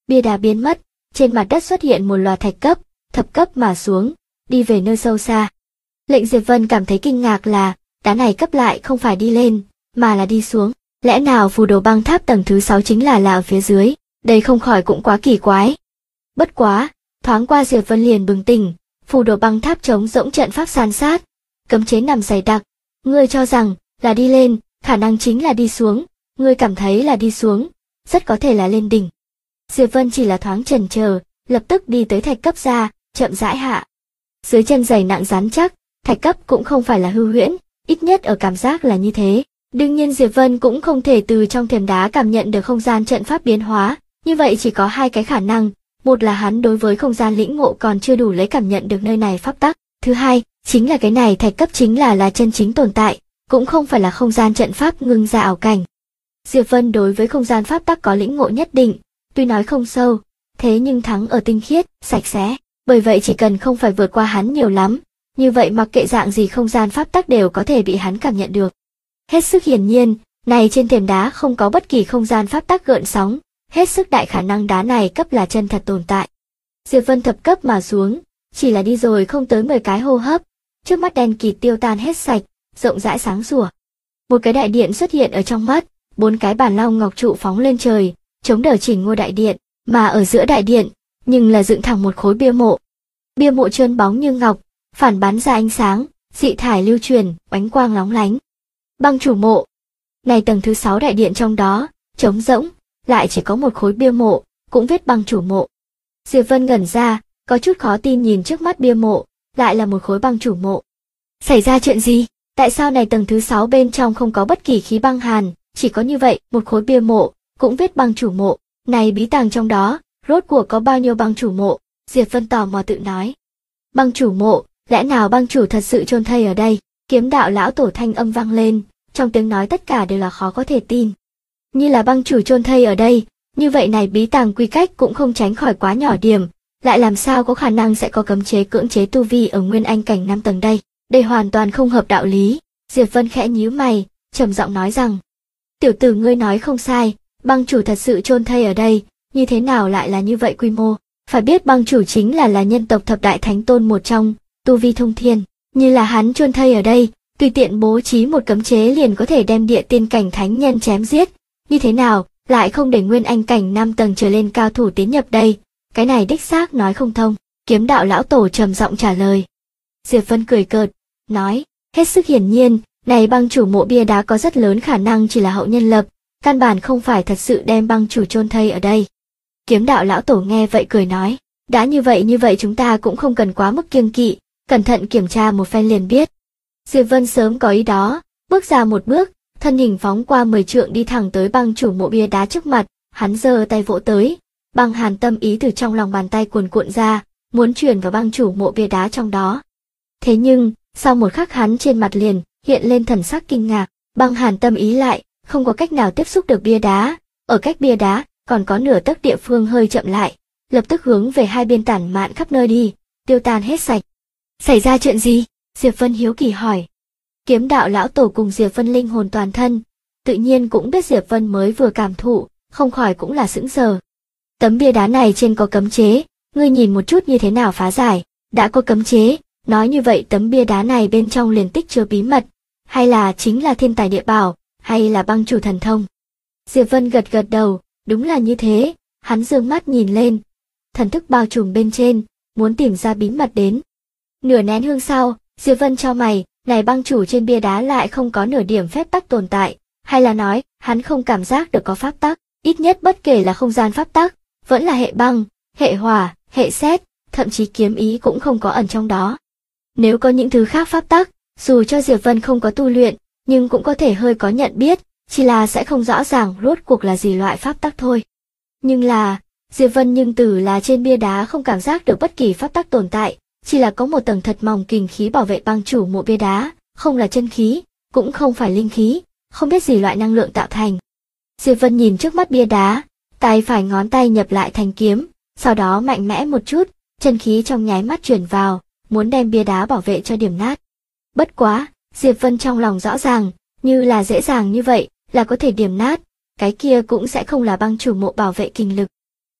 bia đá biến mất, trên mặt đất xuất hiện một loạt thạch cấp, thập cấp mà xuống, đi về nơi sâu xa. Lệnh Diệp Vân cảm thấy kinh ngạc là, đá này cấp lại không phải đi lên, mà là đi xuống. Lẽ nào phù đồ băng tháp tầng thứ 6 chính là ở phía dưới, đây không khỏi cũng quá kỳ quái. Bất quá, thoáng qua Diệp Vân liền bừng tỉnh, phù đồ băng tháp trống rỗng trận pháp san sát, cấm chế nằm dày đặc. Ngươi cho rằng là đi lên, khả năng chính là đi xuống, ngươi cảm thấy là đi xuống, rất có thể là lên đỉnh. Diệp Vân chỉ là thoáng chần chờ, lập tức đi tới thạch cấp ra, chậm rãi hạ. Dưới chân dày nặng rắn chắc, thạch cấp cũng không phải là hư huyễn, ít nhất ở cảm giác là như thế. Đương nhiên Diệp Vân cũng không thể từ trong thềm đá cảm nhận được không gian trận pháp biến hóa, như vậy chỉ có hai cái khả năng, một là hắn đối với không gian lĩnh ngộ còn chưa đủ lấy cảm nhận được nơi này pháp tắc, thứ hai, chính là cái này thạch cấp chính là chân chính tồn tại, cũng không phải là không gian trận pháp ngưng ra ảo cảnh. Diệp Vân đối với không gian pháp tắc có lĩnh ngộ nhất định, tuy nói không sâu, thế nhưng thắng ở tinh khiết, sạch sẽ, bởi vậy chỉ cần không phải vượt qua hắn nhiều lắm, như vậy mặc kệ dạng gì không gian pháp tắc đều có thể bị hắn cảm nhận được. Hết sức hiển nhiên, này trên thềm đá không có bất kỳ không gian pháp tắc gợn sóng, hết sức đại khả năng đá này cấp là chân thật tồn tại. Diệp Vân thập cấp mà xuống, chỉ là đi rồi không tới 10 cái hô hấp, trước mắt đen kịt tiêu tan hết sạch, rộng rãi sáng sủa. Một cái đại điện xuất hiện ở trong mắt, 4 cái bản long ngọc trụ phóng lên trời, chống đỡ chỉnh ngôi đại điện, mà ở giữa đại điện, nhưng là dựng thẳng một khối bia mộ. Bia mộ trơn bóng như ngọc, phản bắn ra ánh sáng, dị thải lưu truyền, oánh quang lóng lánh. Băng chủ mộ. Này tầng thứ 6 đại điện trong đó, trống rỗng, lại chỉ có một khối bia mộ, cũng viết băng chủ mộ. Diệp Vân ngẩn ra, có chút khó tin nhìn trước mắt bia mộ, lại là một khối băng chủ mộ. Xảy ra chuyện gì? Tại sao này tầng thứ 6 bên trong không có bất kỳ khí băng hàn, chỉ có như vậy, một khối bia mộ, cũng viết băng chủ mộ, này bí tàng trong đó, rốt cuộc có bao nhiêu băng chủ mộ? Diệp Vân tò mò tự nói. Băng chủ mộ, lẽ nào băng chủ thật sự chôn thây ở đây? Kiếm đạo lão tổ thanh âm vang lên, trong tiếng nói tất cả đều là khó có thể tin. Như là băng chủ chôn thây ở đây, như vậy này bí tàng quy cách cũng không tránh khỏi quá nhỏ điểm, lại làm sao có khả năng sẽ có cấm chế cưỡng chế tu vi ở nguyên anh cảnh 5 tầng đây? Đây hoàn toàn không hợp đạo lý. Diệp Vân khẽ nhíu mày, trầm giọng nói rằng: "Tiểu tử ngươi nói không sai, băng chủ thật sự chôn thây ở đây, như thế nào lại là như vậy quy mô? Phải biết băng chủ chính là nhân tộc thập đại thánh tôn một trong, tu vi thông thiên, như là hắn chôn thây ở đây, tùy tiện bố trí một cấm chế liền có thể đem địa tiên cảnh thánh nhân chém giết, như thế nào lại không để nguyên anh cảnh 5 tầng trở lên cao thủ tiến nhập đây? Cái này đích xác nói không thông." Kiếm đạo lão tổ trầm giọng trả lời. Diệp Vân cười cợt, nói: "Hết sức hiển nhiên, này băng chủ mộ bia đá có rất lớn khả năng chỉ là hậu nhân lập, căn bản không phải thật sự đem băng chủ chôn thây ở đây." Kiếm đạo lão tổ nghe vậy cười nói: "Đã như vậy chúng ta cũng không cần quá mức kiêng kỵ, cẩn thận kiểm tra một phen liền biết." Diệp Vân sớm có ý đó, bước ra một bước, thân hình phóng qua 10 trượng đi thẳng tới băng chủ mộ bia đá trước mặt, hắn giơ tay vỗ tới, băng hàn tâm ý từ trong lòng bàn tay cuồn cuộn ra, muốn truyền vào băng chủ mộ bia đá trong đó. Thế nhưng, sau một khắc hắn trên mặt liền hiện lên thần sắc kinh ngạc, băng hàn tâm ý lại không có cách nào tiếp xúc được bia đá, ở cách bia đá còn có nửa tấc địa phương hơi chậm lại, lập tức hướng về hai bên tản mạn khắp nơi đi, tiêu tan hết sạch. Xảy ra chuyện gì? Diệp Vân hiếu kỳ hỏi. Kiếm đạo lão tổ cùng Diệp Vân linh hồn toàn thân, tự nhiên cũng biết Diệp Vân mới vừa cảm thụ, không khỏi cũng là sững sờ. Tấm bia đá này trên có cấm chế, ngươi nhìn một chút như thế nào phá giải? Đã có cấm chế, nói như vậy tấm bia đá này bên trong liền tích chứa bí mật, hay là chính là thiên tài địa bảo, hay là băng chủ thần thông? Diệp Vân gật gật đầu, đúng là như thế, hắn dương mắt nhìn lên, thần thức bao trùm bên trên, muốn tìm ra bí mật đến. Nửa nén hương sau, Diệp Vân chau mày, này băng chủ trên bia đá lại không có nửa điểm phép tắc tồn tại, hay là nói, hắn không cảm giác được có pháp tắc, ít nhất bất kể là không gian pháp tắc, vẫn là hệ băng, hệ hỏa, hệ sét, thậm chí kiếm ý cũng không có ẩn trong đó. Nếu có những thứ khác pháp tắc, dù cho Diệp Vân không có tu luyện, nhưng cũng có thể hơi có nhận biết, chỉ là sẽ không rõ ràng rốt cuộc là gì loại pháp tắc thôi. Nhưng là, Diệp Vân nhưng từ là trên bia đá không cảm giác được bất kỳ pháp tắc tồn tại, chỉ là có một tầng thật mỏng kình khí bảo vệ băng chủ mộ bia đá, không là chân khí, cũng không phải linh khí, không biết gì loại năng lượng tạo thành. Diệp Vân nhìn trước mắt bia đá, tay phải ngón tay nhập lại thành kiếm, sau đó mạnh mẽ một chút, chân khí trong nháy mắt chuyển vào, muốn đem bia đá bảo vệ cho điểm nát. Bất quá, Diệp Vân trong lòng rõ ràng, như là dễ dàng như vậy, là có thể điểm nát, cái kia cũng sẽ không là băng chủ mộ bảo vệ kinh lực.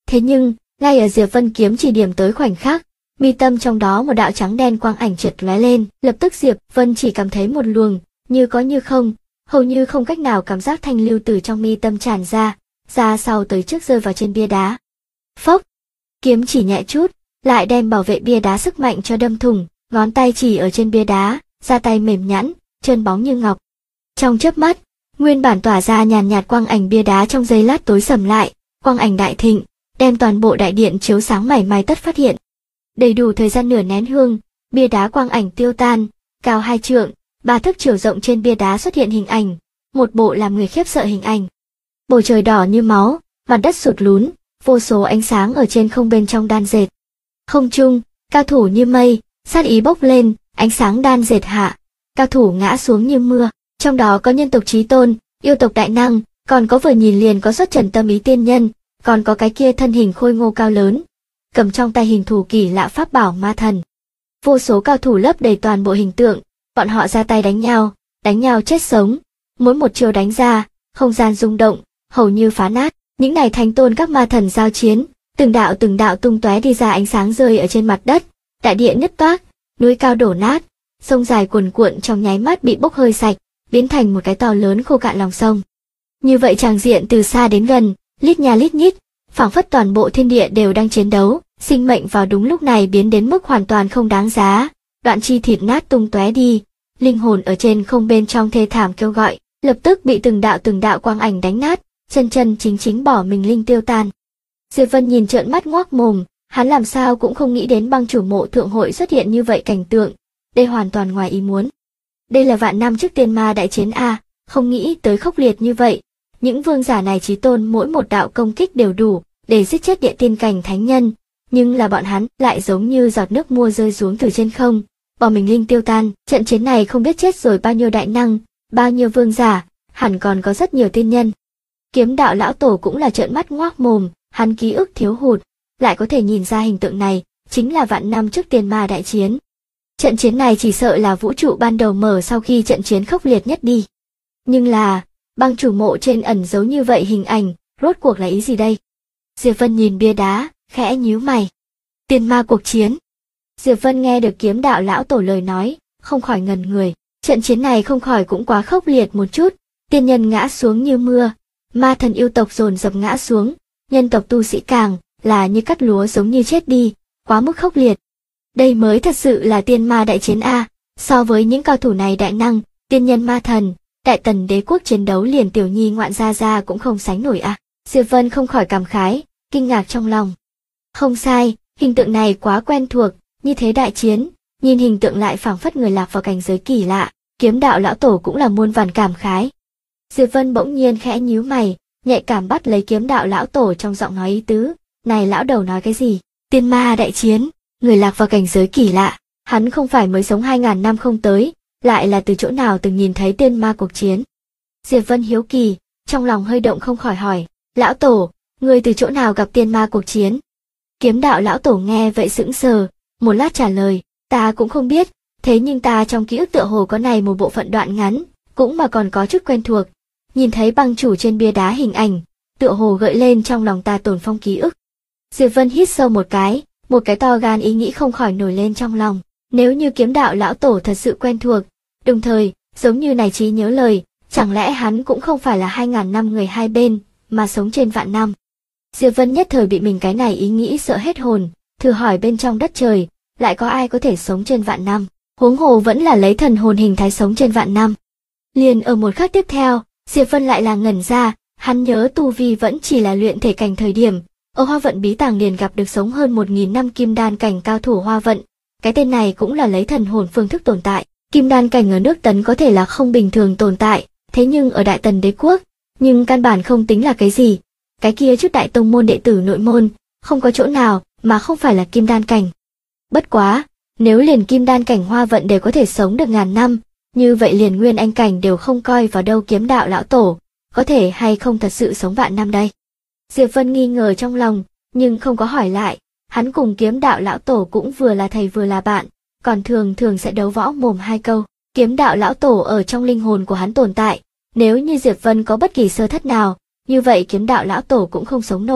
Thế nhưng, ngay ở Diệp Vân kiếm chỉ điểm tới khoảnh khắc, mi tâm trong đó một đạo trắng đen quang ảnh chợt lóe lên, lập tức Diệp Vân chỉ cảm thấy một luồng, như có như không, hầu như không cách nào cảm giác thanh lưu từ trong mi tâm tràn ra sau tới trước rơi vào trên bia đá. Phốc, kiếm chỉ nhẹ chút, lại đem bảo vệ bia đá sức mạnh cho đâm thủng, ngón tay chỉ ở trên bia đá, ra tay mềm nhẵn, trơn bóng như ngọc. Trong chớp mắt, nguyên bản tỏa ra nhàn nhạt quang ảnh bia đá trong giây lát tối sầm lại, quang ảnh đại thịnh, đem toàn bộ đại điện chiếu sáng mảy may tất phát hiện. Đầy đủ thời gian nửa nén hương, bia đá quang ảnh tiêu tan, cao 2 trượng, 3 thước chiều rộng trên bia đá xuất hiện hình ảnh, một bộ làm người khiếp sợ hình ảnh. Bầu trời đỏ như máu, mặt đất sụt lún, vô số ánh sáng ở trên không bên trong đan dệt. Không trung, cao thủ như mây, sát ý bốc lên, ánh sáng đan dệt hạ, cao thủ ngã xuống như mưa, trong đó có nhân tộc chí tôn, yêu tộc đại năng, còn có vừa nhìn liền có xuất trần tâm ý tiên nhân, còn có cái kia thân hình khôi ngô cao lớn, cầm trong tay hình thù kỳ lạ pháp bảo ma thần. Vô số cao thủ lấp đầy toàn bộ hình tượng, bọn họ ra tay đánh nhau chết sống, mỗi một chiêu đánh ra, không gian rung động, hầu như phá nát. Những này thánh tôn các ma thần giao chiến, từng đạo tung tóe đi ra ánh sáng rơi ở trên mặt đất, đại địa nứt toác, núi cao đổ nát, sông dài cuồn cuộn trong nháy mắt bị bốc hơi sạch, biến thành một cái to lớn khô cạn lòng sông. Như vậy tràng diện từ xa đến gần, lít nha lít nhít, phảng phất toàn bộ thiên địa đều đang chiến đấu, sinh mệnh vào đúng lúc này biến đến mức hoàn toàn không đáng giá, đoạn chi thịt nát tung tóe đi, linh hồn ở trên không bên trong thê thảm kêu gọi, lập tức bị từng đạo quang ảnh đánh nát, chân chính bỏ mình linh tiêu tan. Diệp Vân nhìn trợn mắt ngoác mồm, hắn làm sao cũng không nghĩ đến băng chủ mộ thượng hội xuất hiện như vậy cảnh tượng, đây hoàn toàn ngoài ý muốn. Đây là vạn năm trước tiên ma đại chiến a, không nghĩ tới khốc liệt như vậy. Những vương giả này chí tôn mỗi một đạo công kích đều đủ để giết chết địa tiên cảnh thánh nhân, nhưng là bọn hắn lại giống như giọt nước mưa rơi xuống từ trên không, bỏ mình linh tiêu tan. Trận chiến này không biết chết rồi bao nhiêu đại năng, bao nhiêu vương giả, hẳn còn có rất nhiều tiên nhân. Kiếm đạo lão tổ cũng là trợn mắt ngoác mồm, hắn ký ức thiếu hụt, lại có thể nhìn ra hình tượng này, chính là vạn năm trước tiên ma đại chiến. Trận chiến này chỉ sợ là vũ trụ ban đầu mở sau khi trận chiến khốc liệt nhất đi. Nhưng là, băng chủ mộ trên ẩn giấu như vậy hình ảnh, rốt cuộc là ý gì đây? Diệp Vân nhìn bia đá, khẽ nhíu mày. Tiên ma cuộc chiến. Diệp Vân nghe được kiếm đạo lão tổ lời nói, không khỏi ngẩn người. Trận chiến này không khỏi cũng quá khốc liệt một chút, tiên nhân ngã xuống như mưa, ma thần yêu tộc dồn dập ngã xuống, nhân tộc tu sĩ càng là như cắt lúa giống như chết đi, quá mức khốc liệt. Đây mới thật sự là tiên ma đại chiến a, so với những cao thủ này đại năng, tiên nhân ma thần, đại tần đế quốc chiến đấu liền tiểu nhi ngoạn gia cũng không sánh nổi a. Diệp Vân không khỏi cảm khái, kinh ngạc trong lòng. Không sai, hình tượng này quá quen thuộc, như thế đại chiến, nhìn hình tượng lại phảng phất người lạc vào cảnh giới kỳ lạ, kiếm đạo lão tổ cũng là muôn vàn cảm khái. Diệp Vân bỗng nhiên khẽ nhíu mày, nhạy cảm bắt lấy kiếm đạo lão tổ trong giọng nói ý tứ, này lão đầu nói cái gì? Tiên ma đại chiến, người lạc vào cảnh giới kỳ lạ, hắn không phải mới sống 2000 năm không tới, lại là từ chỗ nào từng nhìn thấy tiên ma cuộc chiến. Diệp Vân hiếu kỳ, trong lòng hơi động không khỏi hỏi, lão tổ, người từ chỗ nào gặp tiên ma cuộc chiến? Kiếm đạo lão tổ nghe vậy sững sờ, một lát trả lời, ta cũng không biết, thế nhưng ta trong ký ức tựa hồ có này một bộ phận đoạn ngắn, cũng mà còn có chút quen thuộc. Nhìn thấy băng chủ trên bia đá hình ảnh, tựa hồ gợi lên trong lòng ta tồn phong ký ức. Diệp Vân hít sâu một cái to gan ý nghĩ không khỏi nổi lên trong lòng. Nếu như kiếm đạo lão tổ thật sự quen thuộc, đồng thời, giống như này trí nhớ lời, chẳng lẽ hắn cũng không phải là 2000 năm người hai bên, mà sống trên vạn năm. Diệp Vân nhất thời bị mình cái này ý nghĩ sợ hết hồn, thử hỏi bên trong đất trời, lại có ai có thể sống trên vạn năm, huống hồ vẫn là lấy thần hồn hình thái sống trên vạn năm. Liền ở một khắc tiếp theo, Diệp Vân lại là ngẩn ra, hắn nhớ tu vi vẫn chỉ là luyện thể cảnh thời điểm, ở Hoa Vận bí tàng liền gặp được sống hơn 1000 năm kim đan cảnh cao thủ Hoa Vận, cái tên này cũng là lấy thần hồn phương thức tồn tại. Kim đan cảnh ở nước Tấn có thể là không bình thường tồn tại, thế nhưng ở Đại Tần đế quốc, nhưng căn bản không tính là cái gì. Cái kia chút đại tông môn đệ tử nội môn, không có chỗ nào mà không phải là kim đan cảnh. Bất quá, nếu liền kim đan cảnh Hoa Vận đều có thể sống được ngàn năm, như vậy liền nguyên anh cảnh đều không coi vào đâu kiếm đạo lão tổ, có thể hay không thật sự sống vạn năm đây. Diệp Vân nghi ngờ trong lòng, nhưng không có hỏi lại, hắn cùng kiếm đạo lão tổ cũng vừa là thầy vừa là bạn, còn thường sẽ đấu võ mồm hai câu. Kiếm đạo lão tổ ở trong linh hồn của hắn tồn tại, nếu như Diệp Vân có bất kỳ sơ thất nào, như vậy kiếm đạo lão tổ cũng không sống nổi.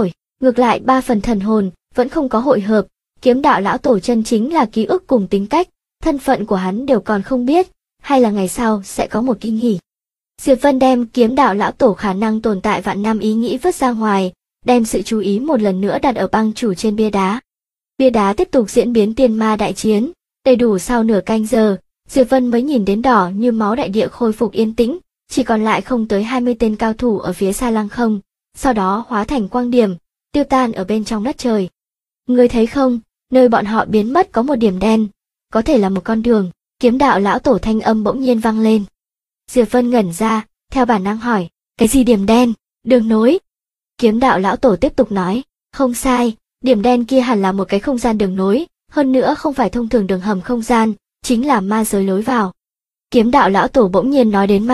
Ngược lại 3 phần thần hồn vẫn không có hội hợp, kiếm đạo lão tổ chân chính là ký ức cùng tính cách, thân phận của hắn đều còn không biết, hay là ngày sau sẽ có một kinh hỉ. Diệp Vân đem kiếm đạo lão tổ khả năng tồn tại vạn năm ý nghĩ vứt ra ngoài, đem sự chú ý một lần nữa đặt ở băng chủ trên bia đá. Bia đá tiếp tục diễn biến tiên ma đại chiến, đầy đủ sau nửa canh giờ, Diệp Vân mới nhìn đến đỏ như máu đại địa khôi phục yên tĩnh, chỉ còn lại không tới 20 tên cao thủ ở phía xa lăng không, sau đó hóa thành quang điểm, tiêu tan ở bên trong đất trời. Ngươi thấy không, nơi bọn họ biến mất có một điểm đen, có thể là một con đường, kiếm đạo lão tổ thanh âm bỗng nhiên vang lên. Diệp Vân ngẩn ra, theo bản năng hỏi, cái gì điểm đen, đường nối? Kiếm đạo lão tổ tiếp tục nói, không sai, điểm đen kia hẳn là một cái không gian đường nối, hơn nữa không phải thông thường đường hầm không gian, chính là ma giới lối vào. Kiếm đạo lão tổ bỗng nhiên nói đến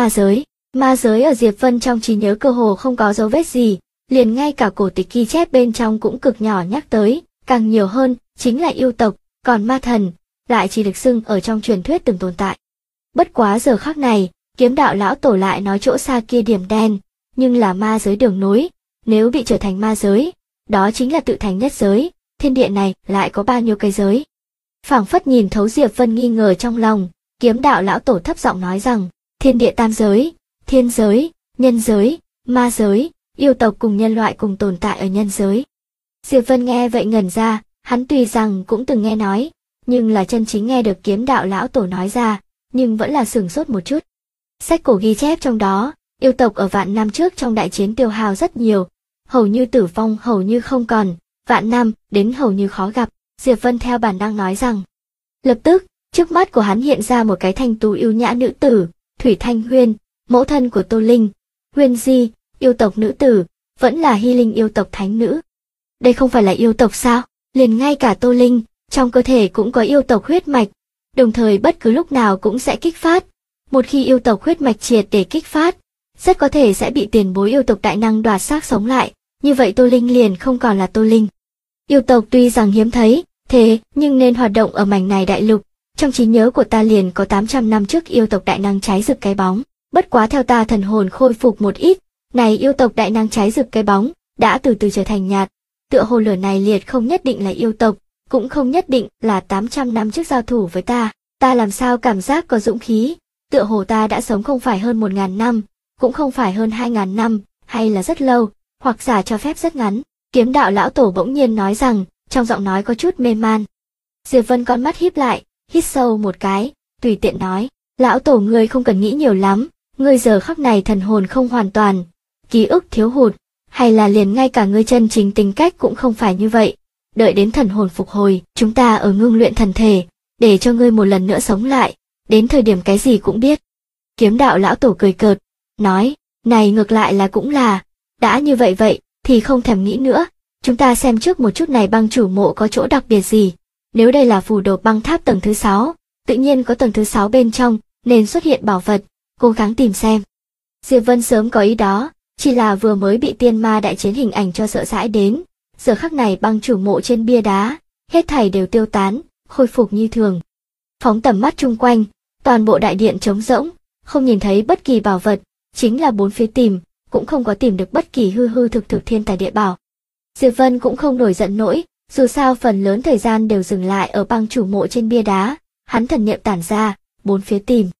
ma giới ở Diệp Vân trong trí nhớ cơ hồ không có dấu vết gì, liền ngay cả cổ tịch ghi chép bên trong cũng cực nhỏ nhắc tới, càng nhiều hơn chính là yêu tộc, còn ma thần lại chỉ được xưng ở trong truyền thuyết từng tồn tại. Bất quá giờ khắc này, kiếm đạo lão tổ lại nói chỗ xa kia điểm đen, nhưng là ma giới đường nối, nếu bị trở thành ma giới, đó chính là tự thành nhất giới, thiên địa này lại có bao nhiêu cái giới. Phảng phất nhìn thấu Diệp Vân nghi ngờ trong lòng, kiếm đạo lão tổ thấp giọng nói rằng, thiên địa tam giới, thiên giới, nhân giới, ma giới, yêu tộc cùng nhân loại cùng tồn tại ở nhân giới. Diệp Vân nghe vậy ngẩn ra, hắn tuy rằng cũng từng nghe nói, nhưng là chân chính nghe được kiếm đạo lão tổ nói ra, nhưng vẫn là sửng sốt một chút. Sách cổ ghi chép trong đó, yêu tộc ở vạn năm trước trong đại chiến tiêu hao rất nhiều, hầu như tử vong hầu như không còn, vạn năm đến hầu như khó gặp, Diệp Vân theo bản năng nói rằng. Lập tức, trước mắt của hắn hiện ra một cái thanh tú yêu nhã nữ tử, Thủy Thanh Huyên, mẫu thân của Tô Linh, Huyên Di, yêu tộc nữ tử, vẫn là Hy Linh yêu tộc thánh nữ. Đây không phải là yêu tộc sao? Liền ngay cả Tô Linh, trong cơ thể cũng có yêu tộc huyết mạch, đồng thời bất cứ lúc nào cũng sẽ kích phát. Một khi yêu tộc huyết mạch triệt để kích phát, rất có thể sẽ bị tiền bối yêu tộc đại năng đoạt xác sống lại, như vậy Tô Linh liền không còn là Tô Linh. Yêu tộc tuy rằng hiếm thấy, thế nhưng nên hoạt động ở mảnh này đại lục, trong trí nhớ của ta liền có 800 năm trước yêu tộc đại năng cháy rực cái bóng, bất quá theo ta thần hồn khôi phục một ít, này yêu tộc đại năng cháy rực cái bóng, đã từ từ trở thành nhạt, tựa hồ lửa này liệt không nhất định là yêu tộc, cũng không nhất định là 800 năm trước giao thủ với ta làm sao cảm giác có dũng khí, tựa hồ ta đã sống không phải hơn 1000 năm, cũng không phải hơn 2000 năm, hay là rất lâu, hoặc giả cho phép rất ngắn. Kiếm đạo lão tổ bỗng nhiên nói rằng, trong giọng nói có chút mê man. Diệp Vân con mắt híp lại, hít sâu một cái, tùy tiện nói, lão tổ ngươi không cần nghĩ nhiều lắm, ngươi giờ khắc này thần hồn không hoàn toàn, ký ức thiếu hụt, hay là liền ngay cả ngươi chân chính tính cách cũng không phải như vậy. Đợi đến thần hồn phục hồi, chúng ta ở ngưng luyện thần thể, để cho ngươi một lần nữa sống lại, đến thời điểm cái gì cũng biết. Kiếm đạo lão tổ cười cợt, nói, này ngược lại là cũng là, đã như vậy thì không thèm nghĩ nữa, chúng ta xem trước một chút này băng chủ mộ có chỗ đặc biệt gì. Nếu đây là phù đồ băng tháp tầng thứ 6, tự nhiên có tầng thứ 6 bên trong, nên xuất hiện bảo vật, cố gắng tìm xem. Diệp Vân sớm có ý đó, chỉ là vừa mới bị tiên ma đại chiến hình ảnh cho sợ hãi đến, giờ khắc này băng chủ mộ trên bia đá, hết thảy đều tiêu tán, khôi phục như thường. Phóng tầm mắt chung quanh, toàn bộ đại điện trống rỗng, không nhìn thấy bất kỳ bảo vật, chính là bốn phía tìm, cũng không có tìm được bất kỳ hư thực thiên tài địa bảo. Diệp Vân cũng không nổi giận nổi, dù sao phần lớn thời gian đều dừng lại ở băng chủ mộ trên bia đá, hắn thần niệm tản ra, bốn phía tìm.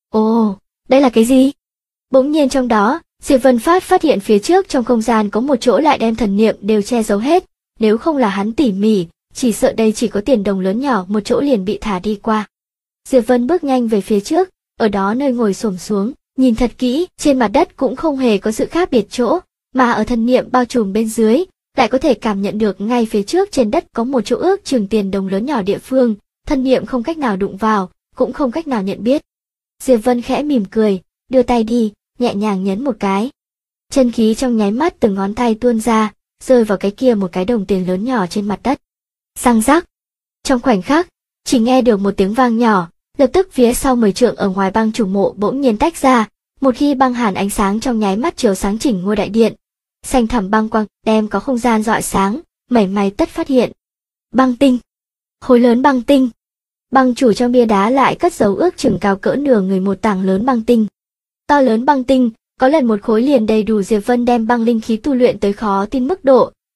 Ồ, đây là cái gì? Bỗng nhiên trong đó, Diệp Vân phát hiện phía trước trong không gian có một chỗ lại đem thần niệm đều che giấu hết, nếu không là hắn tỉ mỉ, chỉ sợ đây chỉ có tiền đồng lớn nhỏ một chỗ liền bị thả đi qua. Diệp Vân bước nhanh về phía trước, ở đó nơi ngồi xổm xuống, nhìn thật kỹ, trên mặt đất cũng không hề có sự khác biệt chỗ, mà ở thần niệm bao trùm bên dưới, lại có thể cảm nhận được ngay phía trước trên đất có một chỗ ước chừng tiền đồng lớn nhỏ địa phương, thần niệm không cách nào đụng vào, cũng không cách nào nhận biết. Diệp Vân khẽ mỉm cười, đưa tay đi, nhẹ nhàng nhấn một cái. Chân khí trong nháy mắt từ ngón tay tuôn ra, rơi vào cái kia một cái đồng tiền lớn nhỏ trên mặt đất. Răng rắc. Trong khoảnh khắc, chỉ nghe được một tiếng vang nhỏ, lập tức phía sau 10 trượng ở ngoài băng chủ mộ bỗng nhiên tách ra, một khi băng hàn ánh sáng trong nháy mắt chiếu sáng chỉnh ngôi đại điện. Xanh thẳm băng quang đem có không gian rọi sáng, mảy may tất phát hiện. Băng tinh. Khối lớn băng tinh. Băng chủ trong bia đá lại cất giấu ước chừng cao cỡ nửa người một tảng lớn băng tinh. To lớn băng tinh, có lần một khối liền đầy đủ Diệp Vân đem băng linh khí tu luyện tới khó tin mức độ,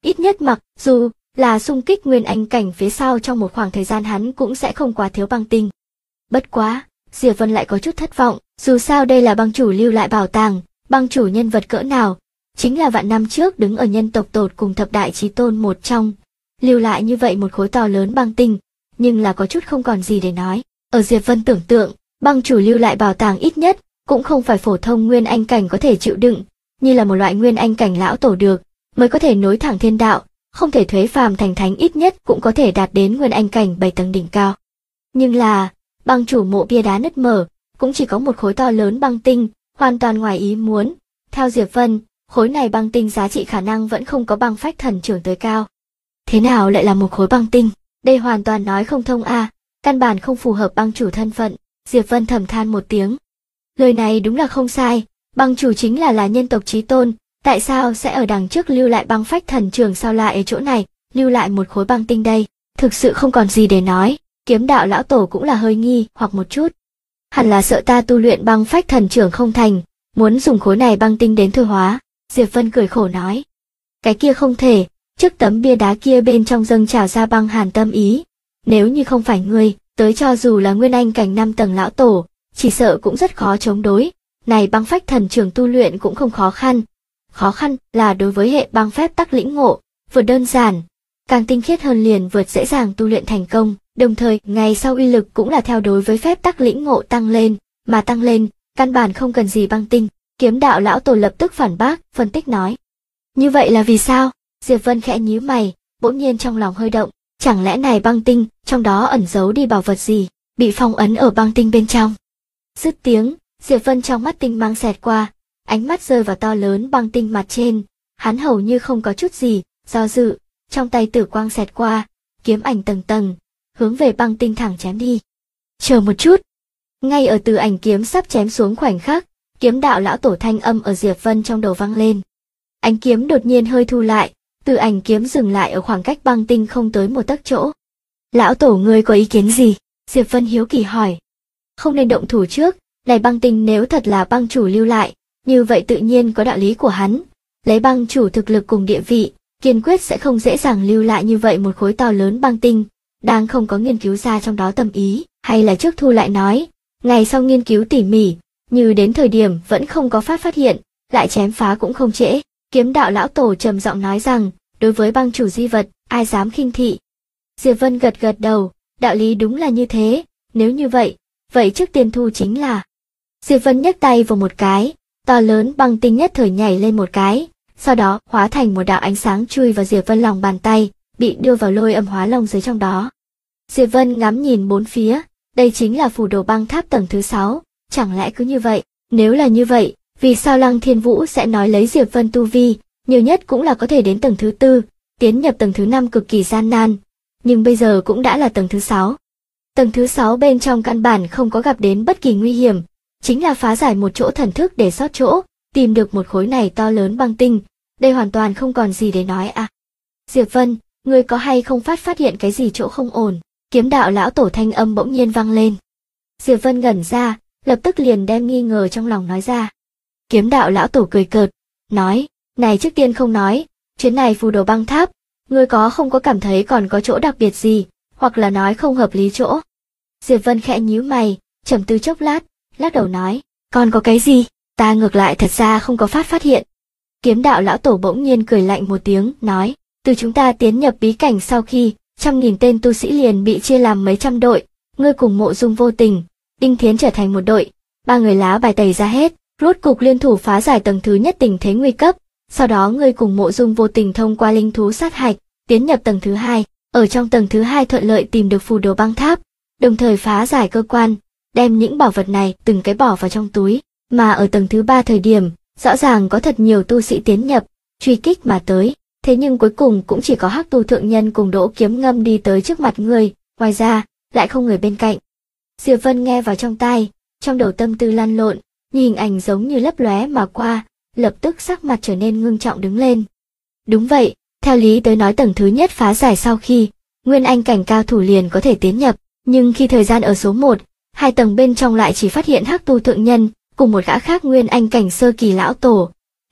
ít nhất mặc dù là xung kích nguyên anh cảnh phía sau trong một khoảng thời gian hắn cũng sẽ không quá thiếu băng tinh. Bất quá, Diệp Vân lại có chút thất vọng, dù sao đây là băng chủ lưu lại bảo tàng, băng chủ nhân vật cỡ nào, chính là vạn năm trước đứng ở nhân tộc tột cùng thập đại chí tôn một trong, lưu lại như vậy một khối to lớn băng tinh, nhưng là có chút không còn gì để nói. Ở Diệp Vân tưởng tượng, băng chủ lưu lại bảo tàng ít nhất cũng không phải phổ thông nguyên anh cảnh có thể chịu đựng, như là một loại nguyên anh cảnh lão tổ được, mới có thể nối thẳng thiên đạo, không thể thuế phàm thành thánh ít nhất cũng có thể đạt đến nguyên anh cảnh 7 tầng đỉnh cao. Nhưng là, băng chủ mộ bia đá nứt mở, cũng chỉ có một khối to lớn băng tinh, hoàn toàn ngoài ý muốn. Theo Diệp Vân, khối này băng tinh giá trị khả năng vẫn không có băng phách thần trưởng tới cao. Thế nào lại là một khối băng tinh? Đây hoàn toàn nói không thông a, căn bản không phù hợp băng chủ thân phận. Diệp Vân thầm than một tiếng. Lời này đúng là không sai, băng chủ chính là nhân tộc chí tôn, tại sao sẽ ở đằng trước lưu lại băng phách thần trưởng, sao lại ở chỗ này lưu lại một khối băng tinh đây? Thực sự không còn gì để nói. Kiếm đạo lão tổ cũng là hơi nghi hoặc một chút. Hẳn là sợ ta tu luyện băng phách thần trưởng không thành, muốn dùng khối này băng tinh đến thôi hóa. Diệp Vân cười khổ nói. Cái kia không thể, trước tấm bia đá kia bên trong dâng trào ra băng hàn tâm ý. Nếu như không phải ngươi, tới cho dù là nguyên anh cảnh 5 tầng lão tổ, chỉ sợ cũng rất khó chống đối. Này băng phách thần trưởng tu luyện cũng không khó khăn. Khó khăn là đối với hệ băng phép tắc lĩnh ngộ, vừa đơn giản, càng tinh khiết hơn liền vượt dễ dàng tu luyện thành công. Đồng thời, ngày sau uy lực cũng là theo đối với phép tắc lĩnh ngộ tăng lên, mà tăng lên, căn bản không cần gì băng tinh. Kiếm đạo lão tổ lập tức phản bác, phân tích nói. Như vậy là vì sao? Diệp Vân khẽ nhíu mày, bỗng nhiên trong lòng hơi động, chẳng lẽ này băng tinh, trong đó ẩn giấu đi bảo vật gì, bị phong ấn ở băng tinh bên trong. Dứt tiếng, Diệp Vân trong mắt tinh mang xẹt qua, ánh mắt rơi vào to lớn băng tinh mặt trên, hắn hầu như không có chút gì do dự, trong tay tử quang xẹt qua, kiếm ảnh tầng tầng, hướng về băng tinh thẳng chém đi. Chờ một chút. Ngay ở từ ảnh kiếm sắp chém xuống khoảnh khắc, kiếm đạo lão tổ thanh âm ở Diệp Vân trong đầu vang lên. Ánh kiếm đột nhiên hơi thu lại, từ ảnh kiếm dừng lại ở khoảng cách băng tinh không tới một tấc chỗ. Lão tổ ngươi có ý kiến gì? Diệp Vân hiếu kỳ hỏi. Không nên động thủ trước, này băng tinh nếu thật là băng chủ lưu lại, như vậy tự nhiên có đạo lý của hắn. Lấy băng chủ thực lực cùng địa vị, kiên quyết sẽ không dễ dàng lưu lại như vậy một khối to lớn băng tinh. Đang không có nghiên cứu ra trong đó tâm ý, hay là trước thu lại nói, ngày sau nghiên cứu tỉ mỉ, như đến thời điểm vẫn không có phát hiện, lại chém phá cũng không trễ. Kiếm đạo lão tổ trầm giọng nói rằng, đối với băng chủ di vật, ai dám khinh thị. Diệp Vân gật gật đầu, đạo lý đúng là như thế, nếu như vậy, vậy trước tiên thu chính là. Diệp Vân nhấc tay vào một cái, to lớn băng tinh nhất thời nhảy lên một cái, sau đó hóa thành một đạo ánh sáng chui vào Diệp Vân lòng bàn tay, bị đưa vào lôi âm hóa lồng dưới trong đó. Diệp Vân ngắm nhìn bốn phía, đây chính là phù đồ băng tháp tầng thứ 6, chẳng lẽ cứ như vậy, nếu là như vậy, vì sao Lăng Thiên Vũ sẽ nói lấy Diệp Vân tu vi, nhiều nhất cũng là có thể đến tầng thứ 4, tiến nhập tầng thứ 5 cực kỳ gian nan, nhưng bây giờ cũng đã là tầng thứ 6. Tầng thứ 6 bên trong căn bản không có gặp đến bất kỳ nguy hiểm, chính là phá giải một chỗ thần thức để sót chỗ, tìm được một khối này to lớn băng tinh, đây hoàn toàn không còn gì để nói à. Diệp Vân, ngươi có hay không phát hiện cái gì chỗ không ổn? Kiếm đạo lão tổ thanh âm bỗng nhiên vang lên. Diệp Vân ngẩn ra, lập tức liền đem nghi ngờ trong lòng nói ra. Kiếm đạo lão tổ cười cợt, nói, này trước tiên không nói, chuyến này phù đồ băng tháp, ngươi có không có cảm thấy còn có chỗ đặc biệt gì, hoặc là nói không hợp lý chỗ? Diệp Vân khẽ nhíu mày, trầm tư chốc lát, lắc đầu nói, còn có cái gì, ta ngược lại thật ra không có phát hiện. Kiếm đạo lão tổ bỗng nhiên cười lạnh một tiếng, nói, từ chúng ta tiến nhập bí cảnh sau khi, 100.000 tên tu sĩ liền bị chia làm mấy trăm đội, ngươi cùng Mộ Dung Vô Tình, Đinh Thiến trở thành một đội, 3 người lá bài tẩy ra hết, rốt cục liên thủ phá giải tầng thứ nhất tình thế nguy cấp, sau đó ngươi cùng Mộ Dung Vô Tình thông qua linh thú sát hạch, tiến nhập tầng thứ 2, ở trong tầng thứ 2 thuận lợi tìm được phù đồ băng tháp, đồng thời phá giải cơ quan, đem những bảo vật này từng cái bỏ vào trong túi, mà ở tầng thứ 3 thời điểm, rõ ràng có thật nhiều tu sĩ tiến nhập, truy kích mà tới. Thế nhưng cuối cùng cũng chỉ có Hắc Tu thượng nhân cùng Đỗ Kiếm Ngâm đi tới trước mặt ngươi, ngoài ra, lại không người bên cạnh. Diệp Vân nghe vào trong tai, trong đầu tâm tư lăn lộn, như hình ảnh giống như lấp lóe mà qua, lập tức sắc mặt trở nên ngưng trọng đứng lên. Đúng vậy, theo lý tới nói tầng thứ nhất phá giải sau khi, nguyên anh cảnh cao thủ liền có thể tiến nhập, nhưng khi thời gian ở số 1, 2 tầng bên trong lại chỉ phát hiện Hắc Tu thượng nhân, cùng một gã khác nguyên anh cảnh sơ kỳ lão tổ.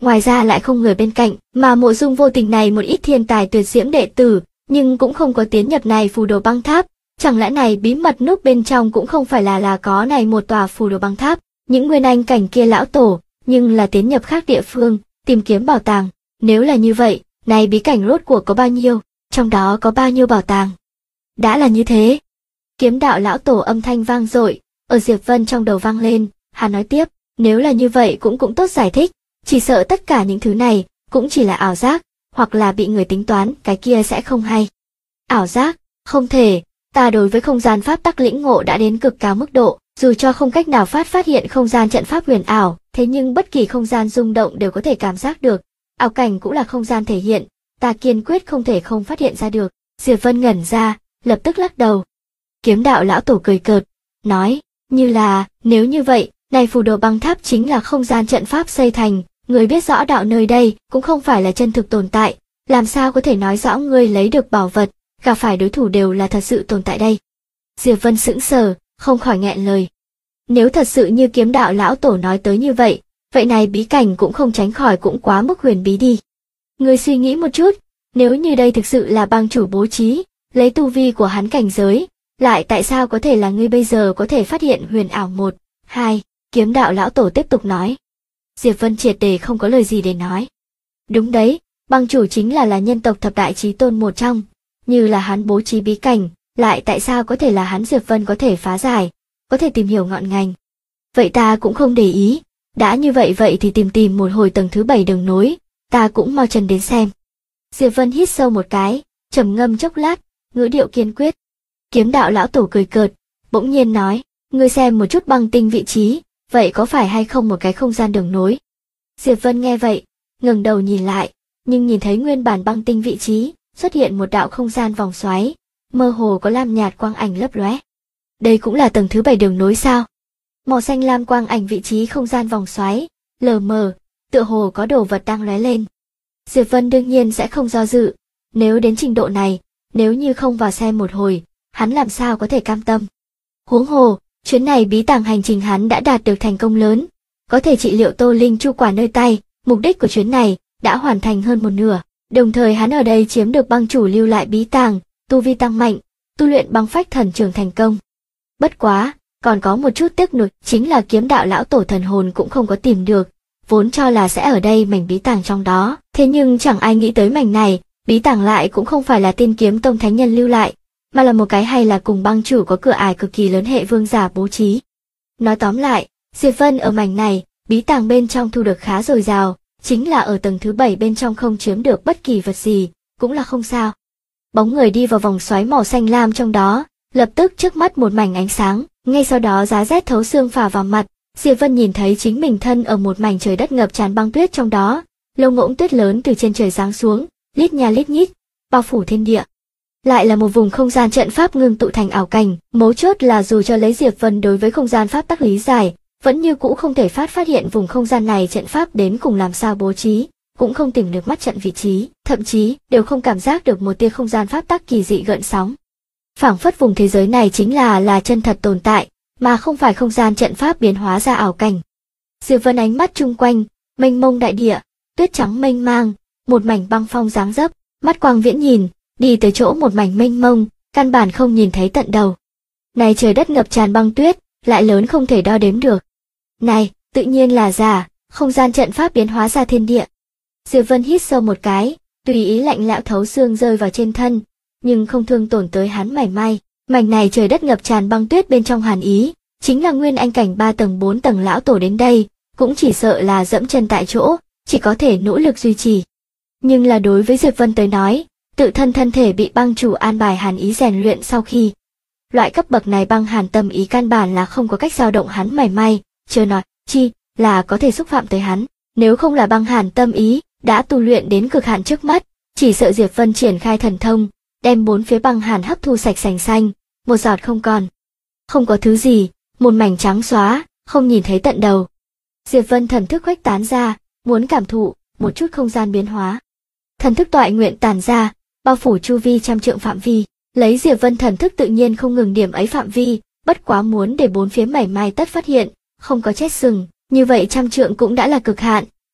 ngoài ra lại không người bên cạnh, mà Mộ Dung vô tình này một ít thiên tài tuyệt diễm đệ tử, nhưng cũng không có tiến nhập này phù đồ băng tháp, chẳng lẽ này bí mật núp bên trong cũng không phải là có này một tòa phù đồ băng tháp, những nguyên anh cảnh kia lão tổ, nhưng là tiến nhập khác địa phương, tìm kiếm bảo tàng, nếu là như vậy, này bí cảnh rốt cuộc có bao nhiêu, trong đó có bao nhiêu bảo tàng. Đã là như thế. Kiếm đạo lão tổ âm thanh vang dội, ở Diệp Vân trong đầu vang lên, hắn nói tiếp, nếu là như vậy cũng tốt giải thích, chỉ sợ tất cả những thứ này cũng chỉ là ảo giác, hoặc là bị người tính toán, cái kia sẽ không hay. Ảo giác, không thể, ta đối với không gian pháp tắc lĩnh ngộ đã đến cực cao mức độ, dù cho không cách nào phát hiện không gian trận pháp huyền ảo, thế nhưng bất kỳ không gian rung động đều có thể cảm giác được. Ảo cảnh cũng là không gian thể hiện, ta kiên quyết không thể không phát hiện ra được. Diệp Vân ngẩn ra, lập tức lắc đầu. Kiếm đạo lão tổ cười cợt, nói, như là, nếu như vậy, này phù đồ băng tháp chính là không gian trận pháp xây thành, người biết rõ đạo nơi đây cũng không phải là chân thực tồn tại, làm sao có thể nói rõ ngươi lấy được bảo vật, gặp phải đối thủ đều là thật sự tồn tại đây. Diệp Vân sững sờ, không khỏi nghẹn lời. Nếu thật sự như kiếm đạo lão tổ nói tới như vậy, vậy này bí cảnh cũng không tránh khỏi cũng quá mức huyền bí đi. Ngươi suy nghĩ một chút, nếu như đây thực sự là bang chủ bố trí, lấy tu vi của hắn cảnh giới, lại tại sao có thể là ngươi bây giờ có thể phát hiện huyền ảo một, hai, kiếm đạo lão tổ tiếp tục nói. Diệp Vân triệt để không có lời gì để nói. Đúng đấy, bang chủ chính là nhân tộc thập đại chí tôn một trong, như là hắn bố trí bí cảnh, lại tại sao có thể là hắn Diệp Vân có thể phá giải, có thể tìm hiểu ngọn ngành. Vậy ta cũng không để ý, đã như vậy thì tìm một hồi tầng thứ 7 đường nối, ta cũng mau chân đến xem. Diệp Vân hít sâu một cái, trầm ngâm chốc lát, ngữ điệu kiên quyết. Kiếm đạo lão tổ cười cợt, bỗng nhiên nói, ngươi xem một chút băng tinh vị trí, vậy có phải hay không một cái không gian đường nối? Diệp Vân nghe vậy, ngẩng đầu nhìn lại, nhưng nhìn thấy nguyên bản băng tinh vị trí, xuất hiện một đạo không gian vòng xoáy, mơ hồ có lam nhạt quang ảnh lấp lóe. Đây cũng là tầng thứ 7 đường nối sao? Màu xanh lam quang ảnh vị trí không gian vòng xoáy, lờ mờ, tựa hồ có đồ vật đang lóe lên. Diệp Vân đương nhiên sẽ không do dự, nếu đến trình độ này, nếu như không vào xem một hồi, hắn làm sao có thể cam tâm. Huống hồ, chuyến này bí tàng hành trình hắn đã đạt được thành công lớn, có thể trị liệu Tô Linh chu quả nơi tay, mục đích của chuyến này đã hoàn thành hơn một nửa, đồng thời hắn ở đây chiếm được băng chủ lưu lại bí tàng, tu vi tăng mạnh, tu luyện băng phách thần trường thành công. Bất quá, còn có một chút tiếc nuối, chính là kiếm đạo lão tổ thần hồn cũng không có tìm được, vốn cho là sẽ ở đây mảnh bí tàng trong đó, thế nhưng chẳng ai nghĩ tới mảnh này, bí tàng lại cũng không phải là Tiên Kiếm Tông thánh nhân lưu lại, mà là một cái hay là cùng băng chủ có cửa ải cực kỳ lớn hệ vương giả bố trí. Nói tóm lại, Diệp Vân ở mảnh này, bí tàng bên trong thu được khá dồi dào, chính là ở tầng thứ 7 bên trong không chiếm được bất kỳ vật gì, cũng là không sao. Bóng người đi vào vòng xoáy màu xanh lam trong đó, lập tức trước mắt một mảnh ánh sáng, ngay sau đó giá rét thấu xương phả vào mặt, Diệp Vân nhìn thấy chính mình thân ở một mảnh trời đất ngập tràn băng tuyết trong đó, lông ngỗng tuyết lớn từ trên trời giáng xuống, lít nha lít nhít, bao phủ thiên địa. Lại là một vùng không gian trận pháp ngưng tụ thành ảo cảnh, mấu chốt là dù cho lấy Diệp Vân đối với không gian pháp tắc lý giải, vẫn như cũ không thể phát hiện vùng không gian này trận pháp đến cùng làm sao bố trí, cũng không tìm được mắt trận vị trí, thậm chí đều không cảm giác được một tia không gian pháp tắc kỳ dị gợn sóng. Phảng phất vùng thế giới này chính là chân thật tồn tại, mà không phải không gian trận pháp biến hóa ra ảo cảnh. Diệp Vân ánh mắt chung quanh, mênh mông đại địa, tuyết trắng mênh mang, một mảnh băng phong dáng dấp, mắt quang viễn nhìn, đi tới chỗ một mảnh mênh mông, căn bản không nhìn thấy tận đầu. Này trời đất ngập tràn băng tuyết, lại lớn không thể đo đếm được. Này, tự nhiên là giả, không gian trận pháp biến hóa ra thiên địa. Diệp Vân hít sâu một cái, tùy ý lạnh lẽo thấu xương rơi vào trên thân, nhưng không thương tổn tới hắn mảy may. Mảnh này trời đất ngập tràn băng tuyết bên trong hàn ý, chính là nguyên anh cảnh 3 tầng 4 tầng lão tổ đến đây, cũng chỉ sợ là dẫm chân tại chỗ, chỉ có thể nỗ lực duy trì. Nhưng là đối với Diệp Vân tới nói, tự thân thể bị băng chủ an bài hàn ý rèn luyện sau khi. Loại cấp bậc này băng hàn tâm ý căn bản là không có cách dao động hắn mảy may, chưa nói, chi, là có thể xúc phạm tới hắn. Nếu không là băng hàn tâm ý, đã tu luyện đến cực hạn trước mắt, chỉ sợ Diệp Vân triển khai thần thông, đem bốn phía băng hàn hấp thu sạch sành xanh, một giọt không còn. Không có thứ gì, một mảnh trắng xóa, không nhìn thấy tận đầu. Diệp Vân thần thức khuếch tán ra, muốn cảm thụ một chút không gian biến hóa. Thần thức toại nguyện tản ra, bao phủ chu vi trăm trượng phạm vi, lấy Diệp Vân thần thức tự nhiên không ngừng điểm ấy phạm vi, bất quá muốn để bốn phía mảy may tất phát hiện, không có chết sừng, như vậy trăm trượng cũng đã là cực hạn.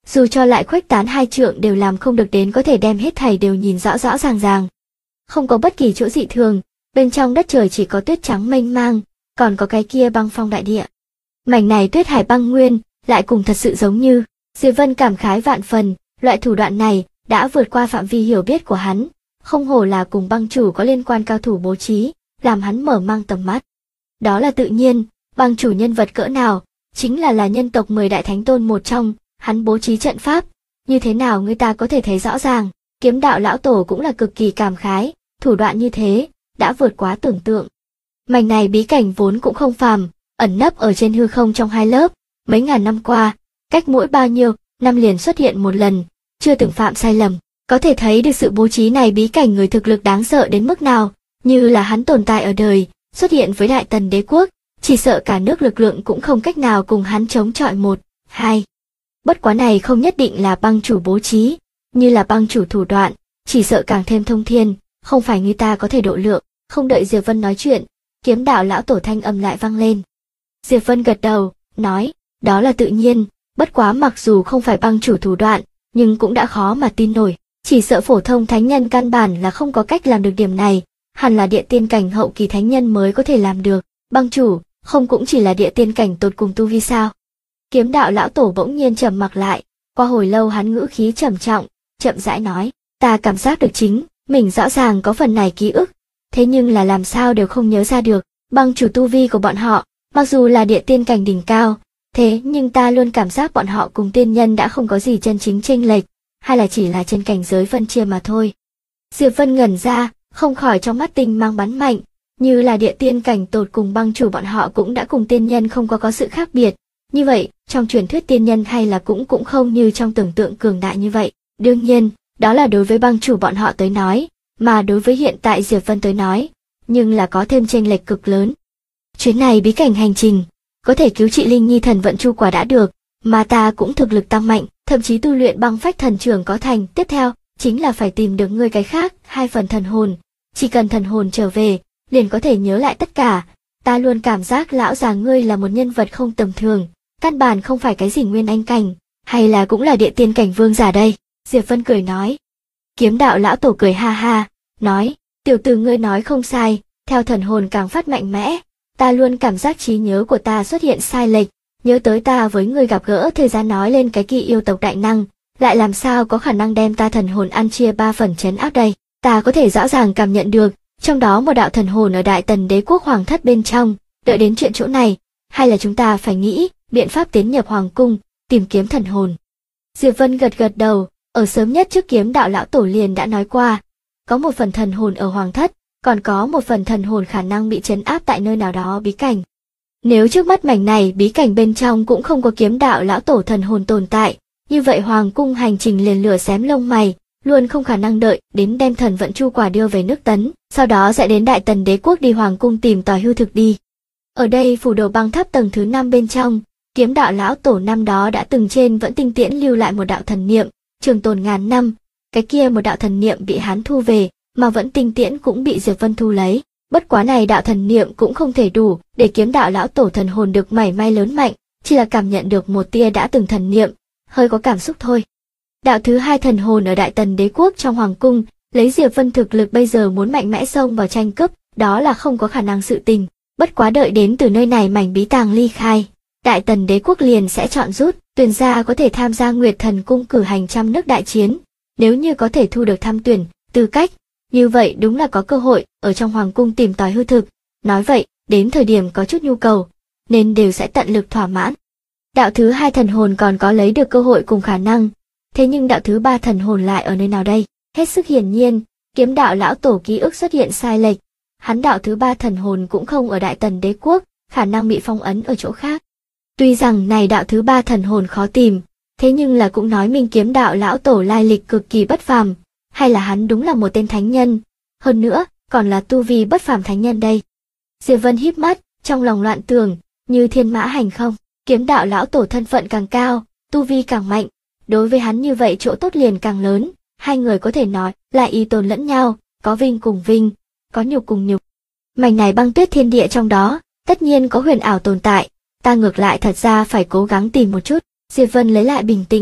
dù cho lại khuếch tán 2 trượng đều làm không được đến có thể đem hết thảy đều nhìn rõ rõ ràng ràng. Không có bất kỳ chỗ dị thường, bên trong đất trời chỉ có tuyết trắng mênh mang, còn có cái kia băng phong đại địa. Mảnh này tuyết hải băng nguyên, lại cùng thật sự giống như. Diệp Vân cảm khái vạn phần, loại thủ đoạn này đã vượt qua phạm vi hiểu biết của hắn, không hổ là cùng băng chủ có liên quan cao thủ bố trí, làm hắn mở mang tầm mắt. Đó là tự nhiên, băng chủ nhân vật cỡ nào, chính là nhân tộc 10 đại thánh tôn một trong, hắn bố trí trận pháp, như thế nào người ta có thể thấy rõ ràng. Kiếm đạo lão tổ cũng là cực kỳ cảm khái, thủ đoạn như thế, đã vượt quá tưởng tượng. Mảnh này bí cảnh vốn cũng không phàm, ẩn nấp ở trên hư không trong 2 lớp, mấy ngàn năm qua, cách mỗi bao nhiêu năm liền xuất hiện một lần, chưa từng phạm sai lầm, có thể thấy được sự bố trí này bí cảnh người thực lực đáng sợ đến mức nào, như là hắn tồn tại ở đời, xuất hiện với Đại Tần đế quốc, chỉ sợ cả nước lực lượng cũng không cách nào cùng hắn chống chọi 1, 2. Bất quá này không nhất định là băng chủ bố trí, như là băng chủ thủ đoạn, chỉ sợ càng thêm thông thiên, không phải người ta có thể độ lượng. Không đợi Diệp Vân nói chuyện, kiếm đạo lão tổ thanh âm lại vang lên. Diệp Vân gật đầu, nói, đó là tự nhiên, bất quá mặc dù không phải băng chủ thủ đoạn, nhưng cũng đã khó mà tin nổi, chỉ sợ phổ thông thánh nhân căn bản là không có cách làm được điểm này, hẳn là địa tiên cảnh hậu kỳ thánh nhân mới có thể làm được, băng chủ, không cũng chỉ là địa tiên cảnh tột cùng tu vi sao? Kiếm đạo lão tổ bỗng nhiên trầm mặc lại, qua hồi lâu hắn ngữ khí trầm trọng, chậm rãi nói, ta cảm giác được chính, mình rõ ràng có phần này ký ức, thế nhưng là làm sao đều không nhớ ra được, băng chủ tu vi của bọn họ, mặc dù là địa tiên cảnh đỉnh cao, thế nhưng ta luôn cảm giác bọn họ cùng tiên nhân đã không có gì chân chính chênh lệch, hay là chỉ là trên cảnh giới phân chia mà thôi. Diệp Vân ngẩn ra, không khỏi trong mắt tinh mang bắn mạnh, như là địa tiên cảnh tột cùng băng chủ bọn họ cũng đã cùng tiên nhân không có sự khác biệt. Như vậy, trong truyền thuyết tiên nhân hay là cũng không như trong tưởng tượng cường đại như vậy. Đương nhiên, đó là đối với băng chủ bọn họ tới nói, mà đối với hiện tại Diệp Vân tới nói, nhưng là có thêm chênh lệch cực lớn. Chuyến này bí cảnh hành trình, có thể cứu trị Linh Nhi thần vận chu quả đã được, mà ta cũng thực lực tăng mạnh, thậm chí tu luyện băng phách thần trưởng có thành. Tiếp theo, chính là phải tìm được ngươi cái khác, 2 phần thần hồn. Chỉ cần thần hồn trở về, liền có thể nhớ lại tất cả. Ta luôn cảm giác lão già ngươi là một nhân vật không tầm thường, căn bản không phải cái gì nguyên anh cảnh, hay là cũng là địa tiên cảnh vương giả đây. Diệp Vân cười nói. Kiếm đạo lão tổ cười ha ha, nói, tiểu tử ngươi nói không sai, theo thần hồn càng phát mạnh mẽ, ta luôn cảm giác trí nhớ của ta xuất hiện sai lệch, nhớ tới ta với ngươi gặp gỡ thời gian nói lên cái kỳ yêu tộc đại năng, lại làm sao có khả năng đem ta thần hồn ăn chia 3 phần trấn áp đây. Ta có thể rõ ràng cảm nhận được, trong đó một đạo thần hồn ở Đại Tần đế quốc hoàng thất bên trong, đợi đến chuyện chỗ này, hay là chúng ta phải nghĩ biện pháp tiến nhập hoàng cung, tìm kiếm thần hồn. Diệp Vân gật gật đầu, ở sớm nhất trước kiếm đạo lão tổ liền đã nói qua, có một phần thần hồn ở hoàng thất, còn có một phần thần hồn khả năng bị trấn áp tại nơi nào đó bí cảnh. Nếu trước mắt mảnh này bí cảnh bên trong cũng không có kiếm đạo lão tổ thần hồn tồn tại, như vậy hoàng cung hành trình liền lửa xém lông mày, luôn không khả năng đợi đến đem thần vận chu quả đưa về nước Tấn, sau đó sẽ đến Đại Tần đế quốc đi hoàng cung tìm tòi hư thực đi. Ở đây phủ đầu băng tháp tầng thứ 5 bên trong, kiếm đạo lão tổ năm đó đã từng trên vẫn tinh tiễn lưu lại một đạo thần niệm, trường tồn ngàn năm, cái kia một đạo thần niệm bị hắn thu về, mà vẫn tinh tiễn cũng bị Diệp Vân thu lấy. Bất quá này đạo thần niệm cũng không thể đủ để kiếm đạo lão tổ thần hồn được mảy may lớn mạnh, chỉ là cảm nhận được một tia đã từng thần niệm, hơi có cảm xúc thôi. Đạo thứ 2 thần hồn ở Đại Tần đế quốc trong hoàng cung, lấy Diệp Vân thực lực bây giờ muốn mạnh mẽ xông vào tranh cướp, đó là không có khả năng sự tình. Bất quá đợi đến từ nơi này mảnh bí tàng ly khai, Đại Tần đế quốc liền sẽ chọn rút, tuyển ra có thể tham gia Nguyệt Thần cung cử hành trăm nước đại chiến. Nếu như có thể thu được tham tuyển, tư cách, như vậy đúng là có cơ hội ở trong hoàng cung tìm tòi hư thực. Nói vậy, đến thời điểm có chút nhu cầu, nên đều sẽ tận lực thỏa mãn. Đạo thứ 2 thần hồn còn có lấy được cơ hội cùng khả năng, thế nhưng đạo thứ 3 thần hồn lại ở nơi nào đây? Hết sức hiển nhiên, kiếm đạo lão tổ ký ức xuất hiện sai lệch. Hắn đạo thứ 3 thần hồn cũng không ở Đại Tần đế quốc, khả năng bị phong ấn ở chỗ khác. Tuy rằng này đạo thứ 3 thần hồn khó tìm, thế nhưng là cũng nói minh kiếm đạo lão tổ lai lịch cực kỳ bất phàm, hay là hắn đúng là một tên thánh nhân, hơn nữa, còn là tu vi bất phàm thánh nhân đây. Diệp Vân híp mắt, trong lòng loạn tưởng, như thiên mã hành không, kiếm đạo lão tổ thân phận càng cao, tu vi càng mạnh, đối với hắn như vậy chỗ tốt liền càng lớn, hai người có thể nói là y tồn lẫn nhau, có vinh cùng vinh, có nhục cùng nhục. Mảnh này băng tuyết thiên địa trong đó, tất nhiên có huyền ảo tồn tại, ta ngược lại thật ra phải cố gắng tìm một chút. Diệp Vân lấy lại bình tĩnh,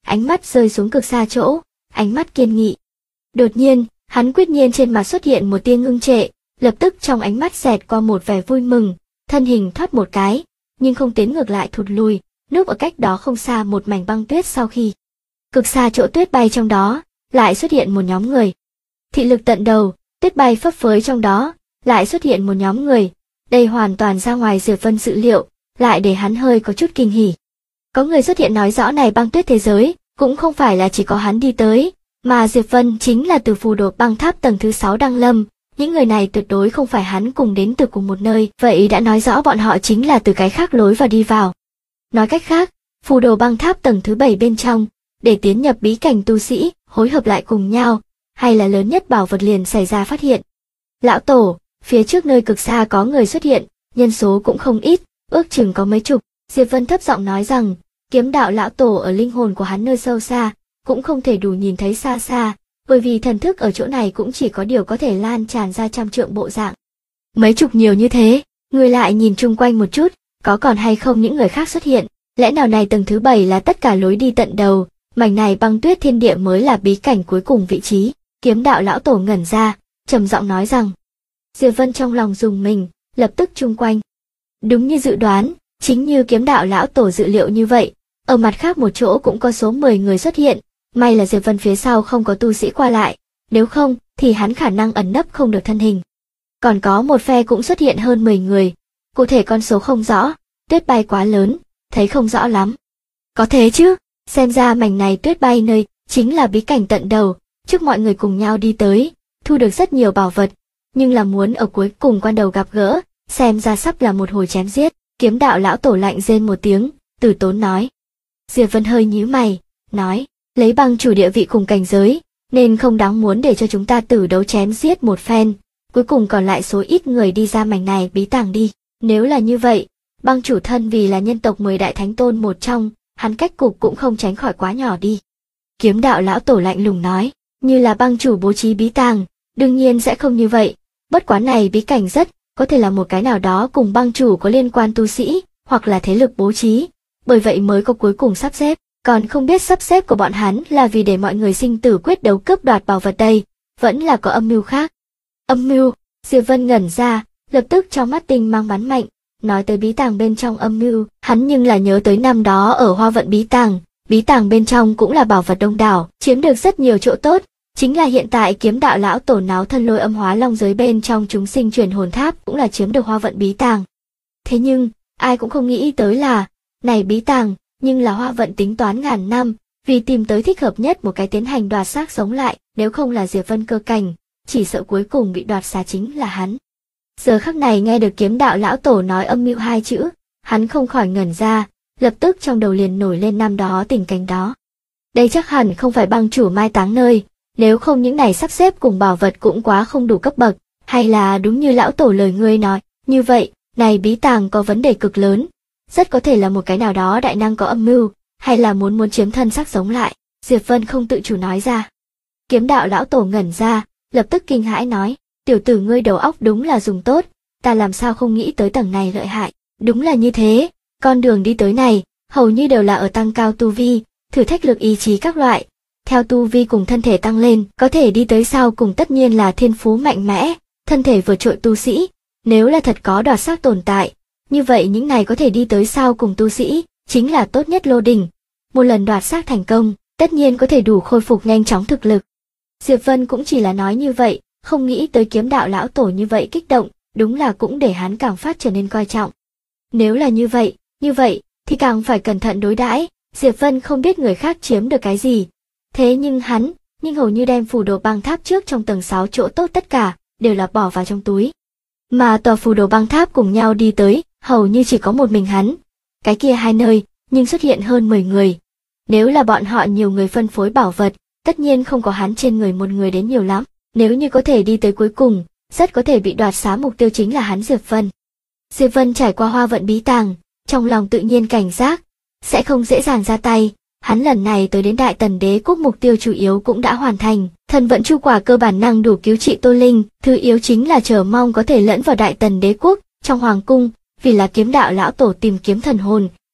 ánh mắt rơi xuống cực xa chỗ, ánh mắt kiên nghị. Đột nhiên, hắn quyết nhiên trên mặt xuất hiện một tia ngưng trệ, lập tức trong ánh mắt xẹt qua một vẻ vui mừng, thân hình thoát một cái, nhưng không tiến ngược lại thụt lùi, núp ở cách đó không xa một mảnh băng tuyết. Sau khi cực xa chỗ tuyết bay trong đó, lại xuất hiện một nhóm người. Thị lực tận đầu, tuyết bay phấp phới trong đó, lại xuất hiện một nhóm người. Đây hoàn toàn ra ngoài Diệp Vân dự liệu, lại để hắn hơi có chút kinh hỉ. Có người xuất hiện nói rõ này băng tuyết thế giới, cũng không phải là chỉ có hắn đi tới, mà Diệp Vân chính là từ phù đồ băng tháp tầng thứ 6 đăng lâm. Những người này tuyệt đối không phải hắn cùng đến từ cùng một nơi, vậy đã nói rõ bọn họ chính là từ cái khác lối vào đi vào. Nói cách khác, phù đồ băng tháp tầng thứ 7 bên trong, để tiến nhập bí cảnh tu sĩ, hối hợp lại cùng nhau, hay là lớn nhất bảo vật liền xảy ra phát hiện. Lão Tổ, phía trước nơi cực xa có người xuất hiện, nhân số cũng không ít, ước chừng có mấy chục. Diệp Vân thấp giọng nói rằng, kiếm đạo Lão Tổ ở linh hồn của hắn nơi sâu xa, cũng không thể đủ nhìn thấy xa xa, bởi vì thần thức ở chỗ này cũng chỉ có điều có thể lan tràn ra trăm trượng bộ dạng. Mấy chục nhiều như thế, người lại nhìn chung quanh một chút, có còn hay không những người khác xuất hiện, lẽ nào này tầng thứ 7 là tất cả lối đi tận đầu, mảnh này băng tuyết thiên địa mới là bí cảnh cuối cùng vị trí. Kiếm đạo Lão Tổ ngẩn ra, trầm giọng nói rằng. Diệp Vân trong lòng rùng mình, lập tức chung quanh. Đúng như dự đoán, chính như kiếm đạo Lão Tổ dự liệu như vậy, ở mặt khác một chỗ cũng có số 10 người xuất hiện, may là Diệp Vân phía sau không có tu sĩ qua lại, nếu không thì hắn khả năng ẩn nấp không được thân hình. Còn có một phe cũng xuất hiện hơn 10 người, cụ thể con số không rõ, tuyết bay quá lớn, thấy không rõ lắm. Có thế chứ, xem ra mảnh này tuyết bay nơi chính là bí cảnh tận đầu, trước mọi người cùng nhau đi tới, thu được rất nhiều bảo vật, nhưng là muốn ở cuối cùng quan đầu gặp gỡ, xem ra sắp là một hồi chém giết. Kiếm đạo Lão Tổ lạnh rên một tiếng, từ tốn nói. Diệp Vân hơi nhíu mày, nói, lấy băng chủ địa vị cùng cảnh giới, nên không đáng muốn để cho chúng ta tử đấu chém giết một phen, cuối cùng còn lại số ít người đi ra mảnh này bí tàng đi. Nếu là như vậy, băng chủ thân vì là nhân tộc 10 đại thánh tôn một trong, hắn cách cục cũng không tránh khỏi quá nhỏ đi. Kiếm đạo Lão Tổ lạnh lùng nói, như là băng chủ bố trí bí tàng, đương nhiên sẽ không như vậy, bất quá này bí cảnh rất có thể là một cái nào đó cùng băng chủ có liên quan tu sĩ, hoặc là thế lực bố trí, bởi vậy mới có cuối cùng sắp xếp, còn không biết sắp xếp của bọn hắn là vì để mọi người sinh tử quyết đấu cướp đoạt bảo vật đây, vẫn là có âm mưu khác. Âm mưu? Diệp Vân ngẩn ra, lập tức trong mắt tinh mang bắn mạnh, nói tới bí tàng bên trong âm mưu, hắn nhưng là nhớ tới năm đó ở Hoa Vận bí tàng bên trong cũng là bảo vật đông đảo, chiếm được rất nhiều chỗ tốt. Chính là hiện tại kiếm đạo Lão Tổ náo thân lôi âm hóa long giới bên trong chúng sinh truyền hồn tháp cũng là chiếm được Hoa Vận bí tàng. Thế nhưng, ai cũng không nghĩ tới là, này bí tàng, nhưng là Hoa Vận tính toán ngàn năm, vì tìm tới thích hợp nhất một cái tiến hành đoạt xác sống lại, nếu không là Diệp Vân cơ cảnh, chỉ sợ cuối cùng bị đoạt xá chính là hắn. Giờ khắc này nghe được kiếm đạo Lão Tổ nói âm mưu hai chữ, hắn không khỏi ngẩn ra, lập tức trong đầu liền nổi lên năm đó tình cảnh đó. Đây chắc hẳn không phải băng chủ mai táng nơi. Nếu không những này sắp xếp cùng bảo vật cũng quá không đủ cấp bậc, hay là đúng như Lão Tổ lời ngươi nói, như vậy, này bí tàng có vấn đề cực lớn, rất có thể là một cái nào đó đại năng có âm mưu, hay là muốn chiếm thân xác sống lại. Diệp Vân không tự chủ nói ra. Kiếm đạo Lão Tổ ngẩn ra, lập tức kinh hãi nói, tiểu tử ngươi đầu óc đúng là dùng tốt, ta làm sao không nghĩ tới tầng này lợi hại. Đúng là như thế, con đường đi tới này, hầu như đều là ở tăng cao tu vi, thử thách lực ý chí các loại. Theo tu vi cùng thân thể tăng lên, có thể đi tới sau cùng tất nhiên là thiên phú mạnh mẽ, thân thể vượt trội tu sĩ. Nếu là thật có đoạt xác tồn tại, như vậy những này có thể đi tới sau cùng tu sĩ, chính là tốt nhất lô đỉnh. Một lần đoạt xác thành công, tất nhiên có thể đủ khôi phục nhanh chóng thực lực. Diệp Vân cũng chỉ là nói như vậy, không nghĩ tới kiếm đạo Lão Tổ như vậy kích động, đúng là cũng để hắn càng phát trở nên coi trọng. Nếu là như vậy thì càng phải cẩn thận đối đãi. Diệp Vân không biết người khác chiếm được cái gì. Thế nhưng hắn, hầu như đem phù đồ băng tháp trước trong tầng 6 chỗ tốt tất cả, đều là bỏ vào trong túi. Mà tòa phù đồ băng tháp cùng nhau đi tới, hầu như chỉ có một mình hắn. Cái kia hai nơi, nhưng xuất hiện hơn 10 người. Nếu là bọn họ nhiều người phân phối bảo vật, tất nhiên không có hắn trên người một người đến nhiều lắm. Nếu như có thể đi tới cuối cùng, rất có thể bị đoạt xá mục tiêu chính là hắn Diệp Vân. Diệp Vân trải qua Hoa Vận bí tàng, trong lòng tự nhiên cảnh giác, sẽ không dễ dàng ra tay. Hắn lần này tới đến Đại Tần Đế quốc mục tiêu chủ yếu cũng đã hoàn thành, thần vận chu quả cơ bản năng đủ cứu trị Tô Linh, thứ yếu chính là chờ mong có thể lẫn vào Đại Tần Đế quốc, trong hoàng cung, vì là kiếm đạo Lão Tổ tìm kiếm thần hồn,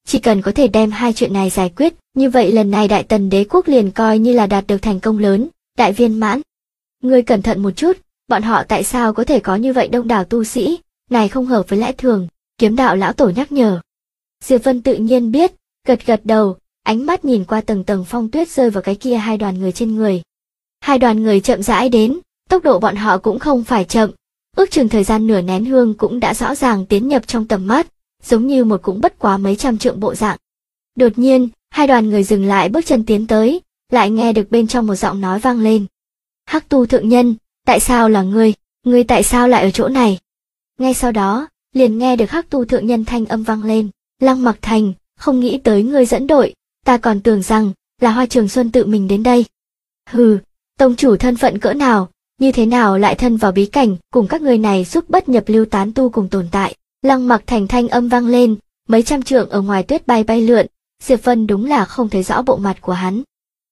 Chỉ cần có thể đem hai chuyện này giải quyết, như vậy lần này Đại Tần đế quốc liền coi như là đạt được thành công lớn, đại viên mãn. Ngươi cẩn thận một chút, bọn họ tại sao có thể có như vậy đông đảo tu sĩ, này không hợp với lẽ thường, Kiếm đạo lão tổ nhắc nhở. Diệp Vân tự nhiên biết, gật gật đầu, ánh mắt nhìn qua tầng tầng phong tuyết rơi vào cái kia hai đoàn người trên người. Hai đoàn người chậm rãi đến, tốc độ bọn họ cũng không phải chậm, ước chừng thời gian nửa nén hương cũng đã rõ ràng tiến nhập trong tầm mắt, giống như một cũng bất quá mấy trăm trượng bộ dạng. Đột nhiên, hai đoàn người dừng lại bước chân tiến tới, lại nghe được bên trong một giọng nói vang lên. Hắc Tu thượng nhân, tại sao là ngươi tại sao lại ở chỗ này? Ngay sau đó, liền nghe được Hắc Tu thượng nhân thanh âm vang lên, Lăng Mặc Thành, không nghĩ tới ngươi dẫn đội, ta còn tưởng rằng là Hoa Trường Xuân tự mình đến đây. Hừ, tông chủ thân phận cỡ nào, như thế nào lại thân vào bí cảnh, cùng các người này giúp bất nhập lưu tán tu cùng tồn tại. Lăng Mặc Thành thanh âm vang lên, mấy trăm trượng ở ngoài tuyết bay bay lượn, Diệp Vân đúng là không thấy rõ bộ mặt của hắn.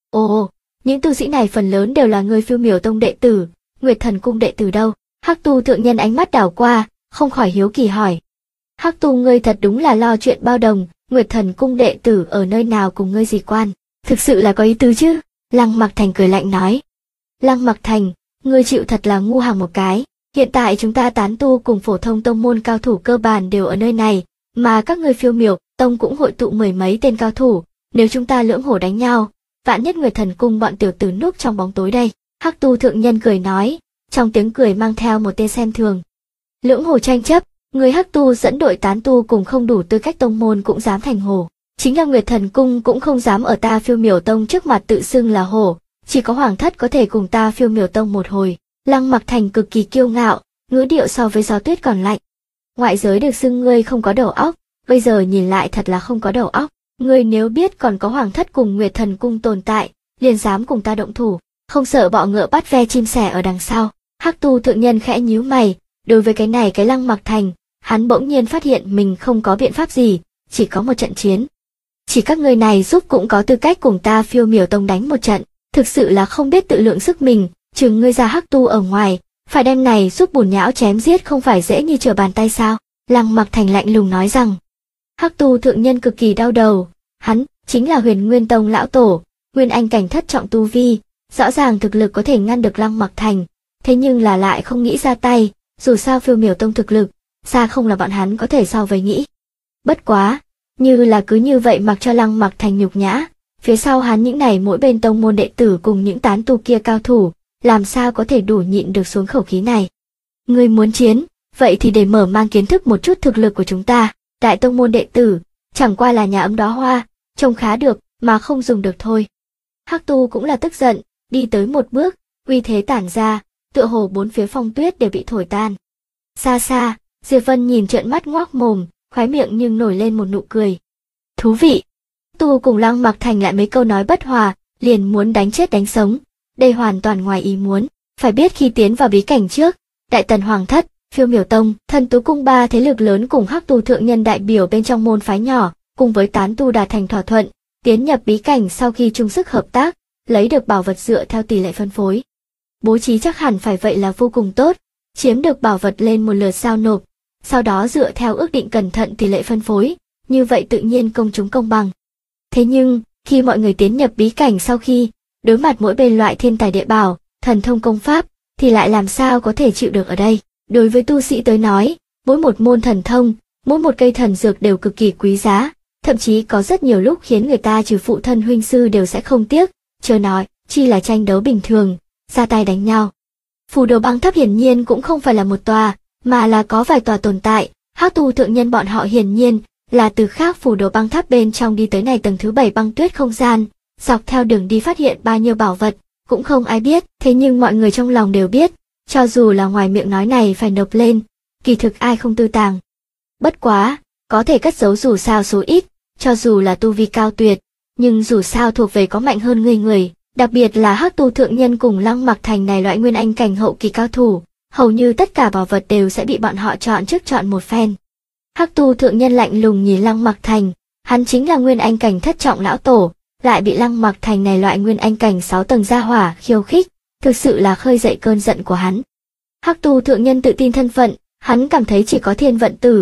Ồ, những tu sĩ này phần lớn đều là người Phiêu Miểu Tông đệ tử, Nguyệt Thần Cung đệ tử đâu? Hắc Tu thượng nhân ánh mắt đảo qua, không khỏi hiếu kỳ hỏi. Hắc Tu ngươi thật đúng là lo chuyện bao đồng, Nguyệt Thần Cung đệ tử ở nơi nào cùng ngươi gì quan? Thực sự là có ý tứ chứ? Lăng Mặc Thành cười lạnh nói. Lăng Mặc Thành, ngươi chịu thật là ngu hàng một cái. Hiện tại chúng ta tán tu cùng phổ thông tông môn cao thủ cơ bản đều ở nơi này, mà các ngươi Phiêu Miểu Tông cũng hội tụ mười mấy tên cao thủ, nếu chúng ta lưỡng hổ đánh nhau, vạn nhất Nguyệt Thần Cung bọn tiểu tử núp trong bóng tối đây. Hắc Tu thượng nhân cười nói, trong tiếng cười mang theo một tia xem thường. Lưỡng hổ tranh chấp, người Hắc Tu dẫn đội tán tu cùng không đủ tư cách tông môn cũng dám thành hổ, chính là Nguyệt Thần Cung cũng không dám ở ta Phiêu Miểu Tông trước mặt tự xưng là hổ, chỉ có Hoàng Thất có thể cùng ta Phiêu Miểu Tông một hồi. Lăng Mặc Thành cực kỳ kiêu ngạo, ngữ điệu so với gió tuyết còn lạnh. Ngoại giới được xưng ngươi không có đầu óc, bây giờ nhìn lại thật là không có đầu óc. Ngươi nếu biết còn có Hoàng Thất cùng Nguyệt Thần Cung tồn tại, liền dám cùng ta động thủ, không sợ bọ ngựa bắt ve chim sẻ ở đằng sau. Hắc Tu thượng nhân khẽ nhíu mày, đối với cái này cái Lăng Mặc Thành, hắn bỗng nhiên phát hiện mình không có biện pháp gì, chỉ có một trận chiến. Chỉ các ngươi này giúp cũng có tư cách cùng ta Phiêu Miểu Tông đánh một trận, thực sự là không biết tự lượng sức mình, trừ ngươi ra Hắc Tu ở ngoài, phải đem này giúp bùn nhão chém giết không phải dễ như trở bàn tay sao? Lăng Mặc Thành lạnh lùng nói rằng. Hắc Tu thượng nhân cực kỳ đau đầu, hắn chính là Huyền Nguyên Tông lão tổ, Nguyên Anh cảnh thất trọng tu vi, rõ ràng thực lực có thể ngăn được Lăng Mặc Thành, thế nhưng là lại không nghĩ ra tay, dù sao Phiêu Miểu Tông thực lực, xa không là bọn hắn có thể so với nghĩ. Bất quá, như là cứ như vậy mặc cho Lăng Mặc Thành nhục nhã, phía sau hắn những này mỗi bên tông môn đệ tử cùng những tán tu kia cao thủ, làm sao có thể đủ nhịn được xuống khẩu khí này. Ngươi muốn chiến, vậy thì để mở mang kiến thức một chút thực lực của chúng ta, đại tông môn đệ tử, chẳng qua là nhà ấm đóa hoa, trông khá được, mà không dùng được thôi. Hắc Tu cũng là tức giận, đi tới một bước, uy thế tản ra, tựa hồ bốn phía phong tuyết đều bị thổi tan. Xa xa, Diệp Vân nhìn trợn mắt ngoác mồm, khóe miệng nhưng nổi lên một nụ cười. Thú vị! Tu cùng Lăng Mặc Thành lại mấy câu nói bất hòa, liền muốn đánh chết đánh sống. Đây hoàn toàn ngoài ý muốn, phải biết khi tiến vào bí cảnh trước, Đại Tần Hoàng Thất, Phiêu Miểu Tông, Thần Tú Cung ba thế lực lớn cùng Hắc Tu thượng nhân đại biểu bên trong môn phái nhỏ, cùng với tán tu đạt thành thỏa thuận, tiến nhập bí cảnh sau khi chung sức hợp tác, lấy được bảo vật dựa theo tỷ lệ phân phối. Bố trí chắc hẳn phải vậy là vô cùng tốt, chiếm được bảo vật lên một lượt giao nộp, sau đó dựa theo ước định cẩn thận tỷ lệ phân phối, như vậy tự nhiên công chúng công bằng. Thế nhưng, khi mọi người tiến nhập bí cảnh sau khi đối mặt mỗi bên loại thiên tài địa bảo, thần thông công pháp, thì lại làm sao có thể chịu được ở đây. Đối với tu sĩ tới nói, mỗi một môn thần thông, mỗi một cây thần dược đều cực kỳ quý giá, thậm chí có rất nhiều lúc khiến người ta trừ phụ thân huynh sư đều sẽ không tiếc, chớ nói, chi là tranh đấu bình thường, ra tay đánh nhau. Phù Đồ Băng Tháp hiển nhiên cũng không phải là một tòa, mà là có vài tòa tồn tại, Hắc Tu thượng nhân bọn họ hiển nhiên là từ khác Phù Đồ Băng Tháp bên trong đi tới này tầng thứ 7 băng tuyết không gian. Dọc theo đường đi phát hiện bao nhiêu bảo vật, cũng không ai biết, thế nhưng mọi người trong lòng đều biết, cho dù là ngoài miệng nói này phải nộp lên, kỳ thực ai không tư tàng. Bất quá, có thể cất giấu dù sao số ít, cho dù là tu vi cao tuyệt, nhưng dù sao thuộc về có mạnh hơn người, đặc biệt là Hắc Tu thượng nhân cùng Lăng Mặc Thành này loại Nguyên Anh cảnh hậu kỳ cao thủ, hầu như tất cả bảo vật đều sẽ bị bọn họ chọn trước chọn một phen. Hắc Tu thượng nhân lạnh lùng nhìn Lăng Mặc Thành, hắn chính là Nguyên Anh cảnh thất trọng lão tổ, lại bị Lăng Mặc Thành này loại Nguyên Anh cảnh 6 tầng gia hỏa khiêu khích, thực sự là khơi dậy cơn giận của hắn. Hắc Tu thượng nhân tự tin thân phận, hắn cảm thấy chỉ có Thiên Vận Tử,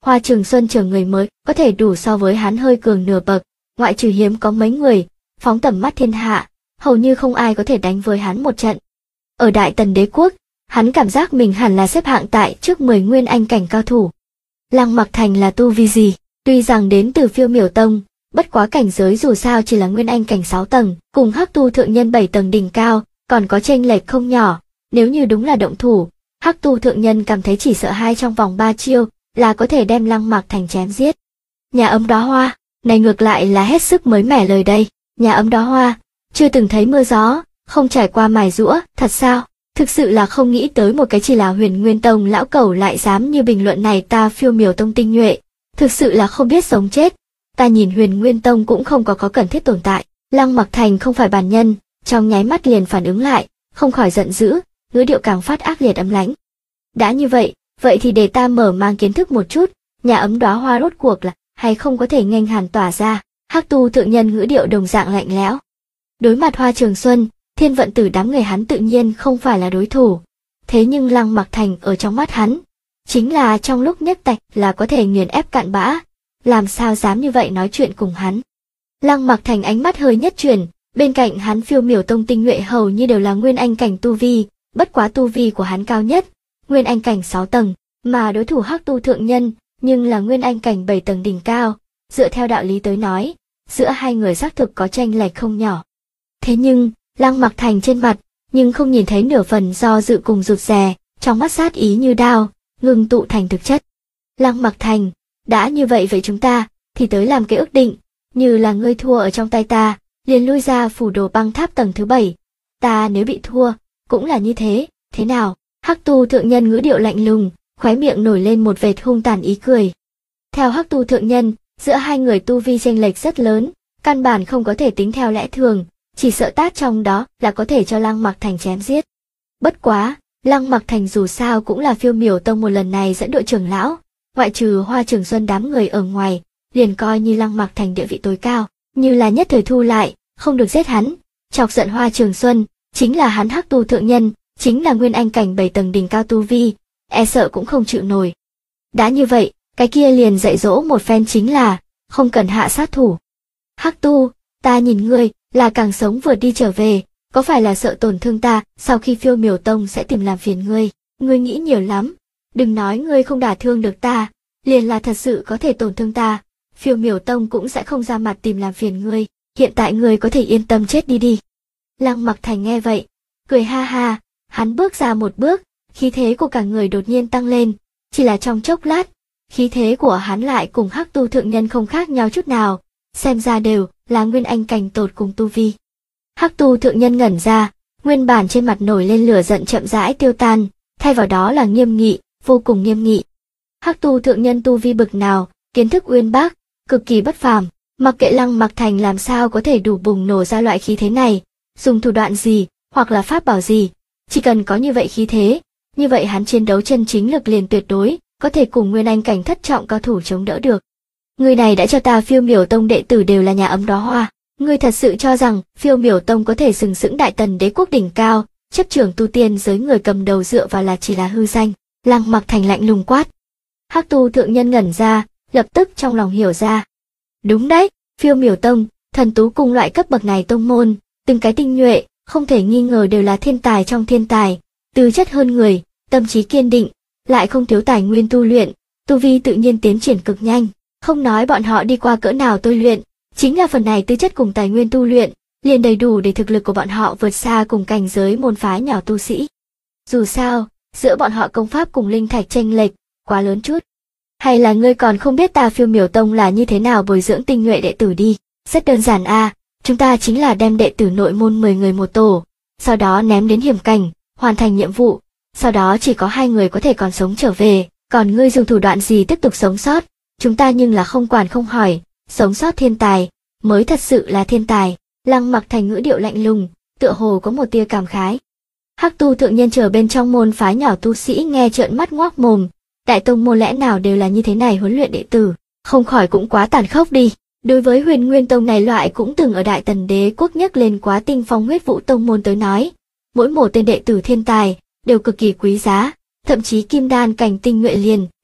Hoa Trường Xuân chờ người mới có thể đủ so với hắn hơi cường nửa bậc, ngoại trừ hiếm có mấy người, phóng tầm mắt thiên hạ, hầu như không ai có thể đánh với hắn một trận. Ở Đại Tần Đế quốc, hắn cảm giác mình hẳn là xếp hạng tại trước 10 nguyên anh cảnh cao thủ. Lăng Mặc Thành là tu vi gì? Tuy rằng đến từ Phiêu Miểu Tông, bất quá cảnh giới dù sao chỉ là nguyên anh cảnh 6 tầng, cùng Hắc Tu thượng nhân 7 tầng đỉnh cao, còn có chênh lệch không nhỏ. Nếu như đúng là động thủ, Hắc Tu thượng nhân cảm thấy chỉ sợ hai trong vòng 3 chiêu là có thể đem Lăng Mặc Thành chém giết. Nhà ấm đóa hoa, này ngược lại là hết sức mới mẻ lời đây. Nhà ấm đóa hoa, chưa từng thấy mưa gió, không trải qua mài giũa, thật sao? Thực sự là không nghĩ tới một cái chỉ là Huyền Nguyên Tông lão cẩu lại dám như bình luận này ta Phiêu Miểu Tông tinh nhuệ, thực sự là không biết sống chết. Ta nhìn Huyền Nguyên Tông cũng không có cần thiết tồn tại. Lăng Mặc Thành không phải bản nhân, trong nháy mắt liền phản ứng lại, không khỏi giận dữ, ngữ điệu càng phát ác liệt ấm lãnh. Đã như vậy, vậy thì để ta mở mang kiến thức một chút, nhà ấm đóa hoa rốt cuộc là hay không có thể nghênh hàn tỏa ra. Hắc Tu thượng nhân ngữ điệu đồng dạng lạnh lẽo. Đối mặt Hoa Trường Xuân, Thiên Vận Tử đám người hắn tự nhiên không phải là đối thủ. Thế nhưng Lăng Mặc Thành ở trong mắt hắn, chính là trong lúc nhất tạch là có thể nghiền ép cạn bã, làm sao dám như vậy nói chuyện cùng hắn. Lăng Mặc Thành ánh mắt hơi nhất chuyển, bên cạnh hắn Phiêu Miểu Tông tinh nhuệ hầu như đều là nguyên anh cảnh tu vi, bất quá tu vi của hắn cao nhất, nguyên anh cảnh 6 tầng, mà đối thủ Hắc Tu thượng nhân, nhưng là nguyên anh cảnh 7 tầng đỉnh cao, dựa theo đạo lý tới nói, giữa hai người xác thực có chênh lệch không nhỏ. Thế nhưng, Lăng Mặc Thành trên mặt, nhưng không nhìn thấy nửa phần do dự cùng rụt rè, trong mắt sát ý như đao, ngưng tụ thành thực chất. Lăng Mặc Thành, đã như vậy chúng ta, thì tới làm cái ước định, như là ngươi thua ở trong tay ta, liền lui ra Phủ Đồ Băng Tháp tầng thứ 7. Ta nếu bị thua, cũng là như thế, thế nào? Hắc Tu thượng nhân ngữ điệu lạnh lùng, khóe miệng nổi lên một vệt hung tàn ý cười. Theo Hắc Tu thượng nhân, giữa hai người tu vi chênh lệch rất lớn, căn bản không có thể tính theo lẽ thường, chỉ sợ tát trong đó là có thể cho Lăng Mặc Thành chém giết. Bất quá, Lăng Mặc Thành dù sao cũng là Phiêu Miểu Tông một lần này dẫn đội trưởng lão, ngoại trừ Hoa Trường Xuân đám người ở ngoài, liền coi như Lăng Mặc Thành địa vị tối cao, như là nhất thời thu lại, không được giết hắn. Chọc giận Hoa Trường Xuân, chính là hắn Hắc Tu thượng nhân, chính là nguyên anh cảnh 7 tầng đỉnh cao tu vi, e sợ cũng không chịu nổi. Đã như vậy, cái kia liền dạy dỗ một phen chính là, không cần hạ sát thủ. Hắc Tu, ta nhìn ngươi, là càng sống vừa đi trở về, có phải là sợ tổn thương ta, sau khi Phiêu Miểu Tông sẽ tìm làm phiền ngươi, ngươi nghĩ nhiều lắm, đừng nói ngươi không đả thương được ta, liền là thật sự có thể tổn thương ta, Phiêu Miểu Tông cũng sẽ không ra mặt tìm làm phiền ngươi, hiện tại ngươi có thể yên tâm chết đi đi. Lăng Mặc Thành nghe vậy, cười ha ha, hắn bước ra một bước, khí thế của cả người đột nhiên tăng lên, chỉ là trong chốc lát, khí thế của hắn lại cùng Hắc Tu thượng nhân không khác nhau chút nào, xem ra đều là nguyên anh cảnh tột cùng tu vi. Hắc Tu thượng nhân ngẩn ra, nguyên bản trên mặt nổi lên lửa giận chậm rãi tiêu tan, thay vào đó là nghiêm nghị, vô cùng nghiêm nghị. Hắc Tu thượng nhân tu vi bực nào, kiến thức uyên bác, cực kỳ bất phàm, mặc kệ Lăng Mặc Thành làm sao có thể đủ bùng nổ ra loại khí thế này, dùng thủ đoạn gì, hoặc là pháp bảo gì, chỉ cần có như vậy khí thế, như vậy hắn chiến đấu chân chính lực liền tuyệt đối, có thể cùng nguyên anh cảnh thất trọng cao thủ chống đỡ được. Người này đã cho ta Phiêu Miểu Tông đệ tử đều là nhà ấm đóa hoa, ngươi thật sự cho rằng Phiêu Miểu Tông có thể sừng sững Đại Tần Đế quốc đỉnh cao, chấp trưởng tu tiên giới người cầm đầu dựa vào là chỉ là hư danh. Lăng Mặc Thành lạnh lùng quát. Hắc Tu thượng nhân ngẩn ra, lập tức trong lòng hiểu ra. Đúng đấy, Phiêu Miểu Tông, Thần Tú Cung loại cấp bậc này tông môn, từng cái tinh nhuệ, không thể nghi ngờ đều là thiên tài trong thiên tài, tư chất hơn người, tâm trí kiên định, lại không thiếu tài nguyên tu luyện, tu vi tự nhiên tiến triển cực nhanh. Không nói bọn họ đi qua cỡ nào tôi luyện, chính là phần này tư chất cùng tài nguyên tu luyện, liền đầy đủ để thực lực của bọn họ vượt xa cùng cảnh giới môn phái nhỏ tu sĩ. Dù sao, giữa bọn họ công pháp cùng linh thạch chênh lệch, quá lớn chút. Hay là ngươi còn không biết ta Phiêu Miểu Tông là như thế nào bồi dưỡng tinh nhuệ đệ tử đi, rất đơn giản a, chúng ta chính là đem đệ tử nội môn 10 người một tổ, sau đó ném đến hiểm cảnh, hoàn thành nhiệm vụ, sau đó chỉ có 2 người có thể còn sống trở về, còn ngươi dùng thủ đoạn gì tiếp tục sống sót. Chúng ta nhưng là không quản không hỏi, sống sót thiên tài, mới thật sự là thiên tài. Lăng Mặc Thành ngữ điệu lạnh lùng, tựa hồ có một tia cảm khái. Hắc Tu thượng nhân chờ bên trong môn phái nhỏ tu sĩ nghe trợn mắt ngoác mồm, đại tông môn lẽ nào đều là như thế này huấn luyện đệ tử, không khỏi cũng quá tàn khốc đi. Đối với Huyền Nguyên Tông này loại cũng từng ở Đại Tần Đế quốc nhấc lên quá tinh phong huyết vũ tông môn tới nói, mỗi một tên đệ tử thiên tài đều cực kỳ quý giá, thậm chí kim đan cảnh tinh nhuệ liền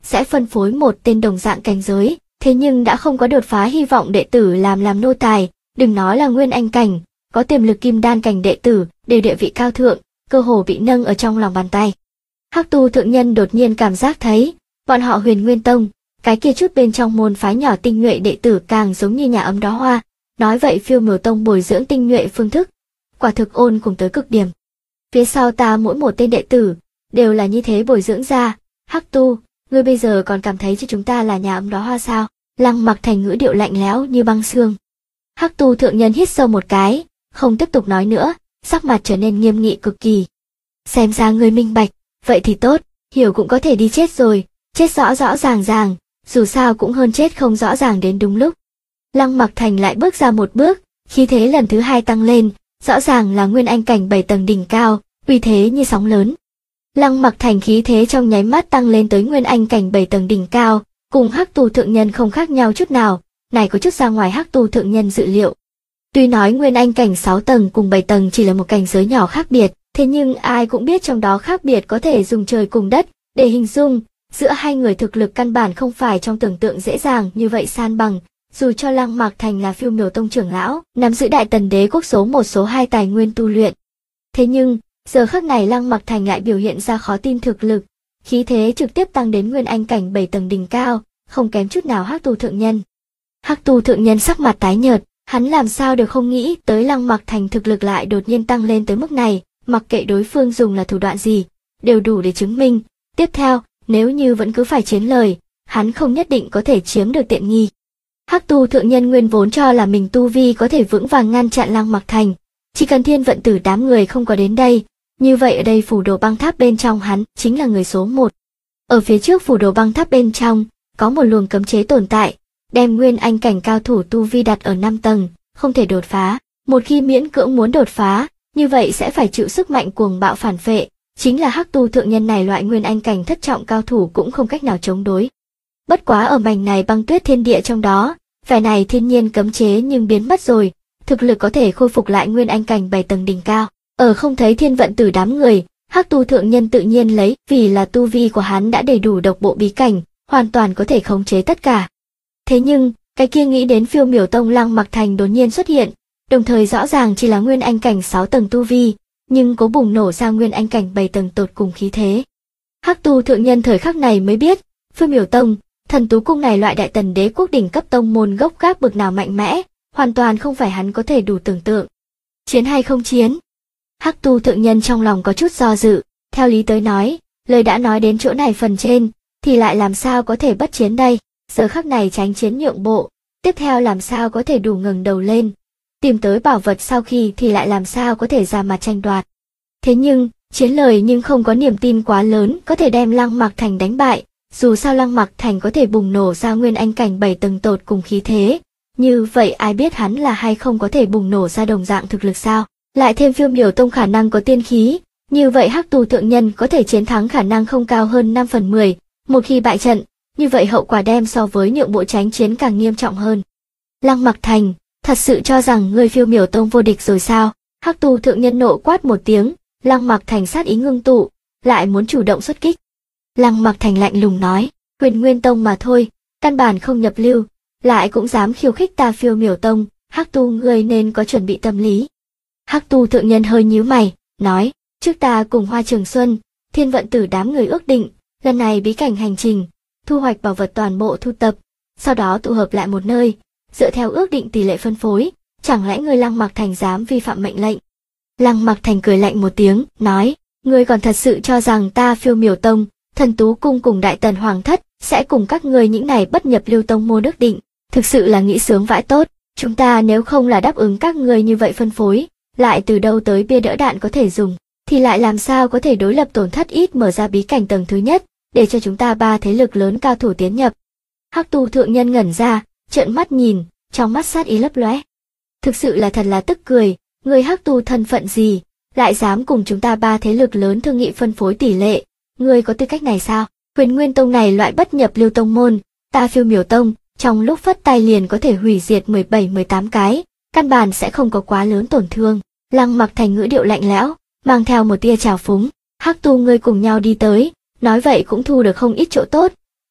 sẽ phân phối một tên đồng dạng cảnh giới, thế nhưng đã không có đột phá hy vọng đệ tử làm nô tài, đừng nói là nguyên anh cảnh, có tiềm lực kim đan cảnh đệ tử, đều địa vị cao thượng, cơ hồ bị nâng ở trong lòng bàn tay. Hắc Tu thượng nhân đột nhiên cảm giác thấy, bọn họ Huyền Nguyên Tông, cái kia chút bên trong môn phái nhỏ tinh nhuệ đệ tử càng giống như nhà ấm đóa hoa, nói vậy Phiêu Miểu Tông bồi dưỡng tinh nhuệ phương thức, quả thực ôn cùng tới cực điểm. Phía sau ta mỗi một tên đệ tử, đều là như thế bồi dưỡng ra, Hắc Tu, ngươi bây giờ còn cảm thấy cho chúng ta là nhà ấm đóa hoa sao? Lăng Mặc Thành ngữ điệu lạnh lẽo như băng xương. Hắc Tu thượng nhân hít sâu một cái, không tiếp tục nói nữa, sắc mặt trở nên nghiêm nghị cực kỳ. Xem ra ngươi minh bạch, vậy thì tốt, hiểu cũng có thể đi chết rồi, chết rõ rõ ràng, dù sao cũng hơn chết không rõ ràng đến đúng lúc. Lăng Mặc Thành lại bước ra một bước, khí thế lần thứ hai tăng lên, rõ ràng là nguyên anh cảnh 7 tầng đỉnh cao, uy thế như sóng lớn. Lăng Mặc Thành khí thế trong nháy mắt tăng lên tới nguyên anh cảnh 7 tầng đỉnh cao, cùng Hắc Tu thượng nhân không khác nhau chút nào, này có chút ra ngoài Hắc Tu thượng nhân dự liệu. Tuy nói nguyên anh cảnh 6 tầng cùng 7 tầng chỉ là một cảnh giới nhỏ khác biệt, thế nhưng ai cũng biết trong đó khác biệt có thể dùng trời cùng đất để hình dung, giữa hai người thực lực căn bản không phải trong tưởng tượng dễ dàng như vậy san bằng, dù cho Lăng Mặc Thành là Phiêu Miểu Tông trưởng lão, nắm giữ Đại Tần Đế quốc số 1 số 2 tài nguyên tu luyện. Thế nhưng, giờ khắc này Lăng Mặc Thành lại biểu hiện ra khó tin thực lực, khí thế trực tiếp tăng đến nguyên anh cảnh 7 tầng đỉnh cao, không kém chút nào Hắc Tu thượng nhân. Hắc Tu thượng nhân sắc mặt tái nhợt, hắn làm sao được không nghĩ tới Lăng Mặc Thành thực lực lại đột nhiên tăng lên tới mức này, mặc kệ đối phương dùng là thủ đoạn gì, đều đủ để chứng minh. Tiếp theo, nếu như vẫn cứ phải chiến lời, hắn không nhất định có thể chiếm được tiện nghi. Hắc Tu thượng nhân nguyên vốn cho là mình tu vi có thể vững vàng ngăn chặn Lăng Mặc Thành, chỉ cần Thiên Vận Tử đám người không có đến đây, như vậy ở đây phủ đồ băng tháp bên trong hắn chính là người số 1. Ở phía trước phủ đồ băng tháp bên trong, có một luồng cấm chế tồn tại, đem nguyên anh cảnh cao thủ tu vi đặt ở 5 tầng, không thể đột phá. Một khi miễn cưỡng muốn đột phá, như vậy sẽ phải chịu sức mạnh cuồng bạo phản phệ, chính là Hắc Tu thượng nhân này loại nguyên anh cảnh thất trọng cao thủ cũng không cách nào chống đối. Bất quá ở mảnh này băng tuyết thiên địa trong đó, vẻ này thiên nhiên cấm chế nhưng biến mất rồi, thực lực có thể khôi phục lại nguyên anh cảnh 7 tầng đỉnh cao. Ở không thấy Thiên Vận Tử đám người, Hắc Tu thượng nhân tự nhiên lấy vì là tu vi của hắn đã đầy đủ độc bộ bí cảnh, hoàn toàn có thể khống chế tất cả. Thế nhưng, cái kia nghĩ đến Phiêu Miểu Tông Lăng Mặc Thành đột nhiên xuất hiện, đồng thời rõ ràng chỉ là nguyên anh cảnh 6 tầng tu vi, nhưng cố bùng nổ ra nguyên anh cảnh 7 tầng tột cùng khí thế. Hắc Tu thượng nhân thời khắc này mới biết, Phiêu Miểu Tông, Thần Tú Cung này loại Đại Tần Đế quốc đỉnh cấp tông môn gốc gác bực nào mạnh mẽ, hoàn toàn không phải hắn có thể đủ tưởng tượng. Chiến hay không chiến? Hắc Tu thượng nhân trong lòng có chút do dự, theo lý tới nói, lời đã nói đến chỗ này phần trên, thì lại làm sao có thể bất chiến đây, giờ khắc này tránh chiến nhượng bộ, tiếp theo làm sao có thể đủ ngẩng đầu lên, tìm tới bảo vật sau khi thì lại làm sao có thể ra mặt tranh đoạt. Thế nhưng, chiến lời nhưng không có niềm tin quá lớn có thể đem Lăng Mặc Thành đánh bại, dù sao Lăng Mặc Thành có thể bùng nổ ra nguyên anh cảnh 7 tầng tột cùng khí thế, như vậy ai biết hắn là hay không có thể bùng nổ ra đồng dạng thực lực sao, lại thêm Phiêu Miểu Tông khả năng có tiên khí, như vậy Hắc Tu thượng nhân có thể chiến thắng khả năng không cao hơn 5/10, một khi bại trận, như vậy hậu quả đem so với nhượng bộ tránh chiến càng nghiêm trọng hơn. Lăng Mặc Thành, thật sự cho rằng ngươi Phiêu Miểu Tông vô địch rồi sao? Hắc Tu thượng nhân nộ quát một tiếng, Lăng Mặc Thành sát ý ngưng tụ, lại muốn chủ động xuất kích. Lăng Mặc Thành lạnh lùng nói, Huyền Nguyên Tông mà thôi, căn bản không nhập lưu, lại cũng dám khiêu khích ta Phiêu Miểu Tông, Hắc Tu ngươi nên có chuẩn bị tâm lý. Hắc Tu thượng nhân hơi nhíu mày, nói, trước ta cùng Hoa Trường Xuân, Thiên Vận Tử đám người ước định, lần này bí cảnh hành trình, thu hoạch bảo vật toàn bộ thu tập, sau đó tụ hợp lại một nơi, dựa theo ước định tỷ lệ phân phối, chẳng lẽ ngươi Lăng Mặc Thành dám vi phạm mệnh lệnh? Lăng Mặc Thành cười lạnh một tiếng, nói, ngươi còn thật sự cho rằng ta Phiêu Miểu Tông, Thần Tú Cung cùng Đại Tần Hoàng Thất sẽ cùng các ngươi những này bất nhập lưu tông môn ước định, thực sự là nghĩ sướng vãi tốt, chúng ta nếu không là đáp ứng các ngươi như vậy phân phối, lại từ đâu tới bia đỡ đạn có thể dùng, thì lại làm sao có thể đối lập tổn thất ít mở ra bí cảnh tầng thứ nhất, để cho chúng ta 3 thế lực lớn cao thủ tiến nhập. Hắc Tu thượng nhân ngẩn ra, trợn mắt nhìn, trong mắt sát ý lấp lóe. Thực sự là thật là tức cười, người Hắc Tu thân phận gì, lại dám cùng chúng ta 3 thế lực lớn thương nghị phân phối tỷ lệ, ngươi có tư cách này sao? Huyền Nguyên Tông này loại bất nhập lưu tông môn, ta Phiêu Miểu Tông, trong lúc phất tay liền có thể hủy diệt 17-18 cái, căn bản sẽ không có quá lớn tổn thương. Lăng Mặc Thành ngữ điệu lạnh lẽo, mang theo một tia trào phúng, Hắc Tu ngươi cùng nhau đi tới, nói vậy cũng thu được không ít chỗ tốt,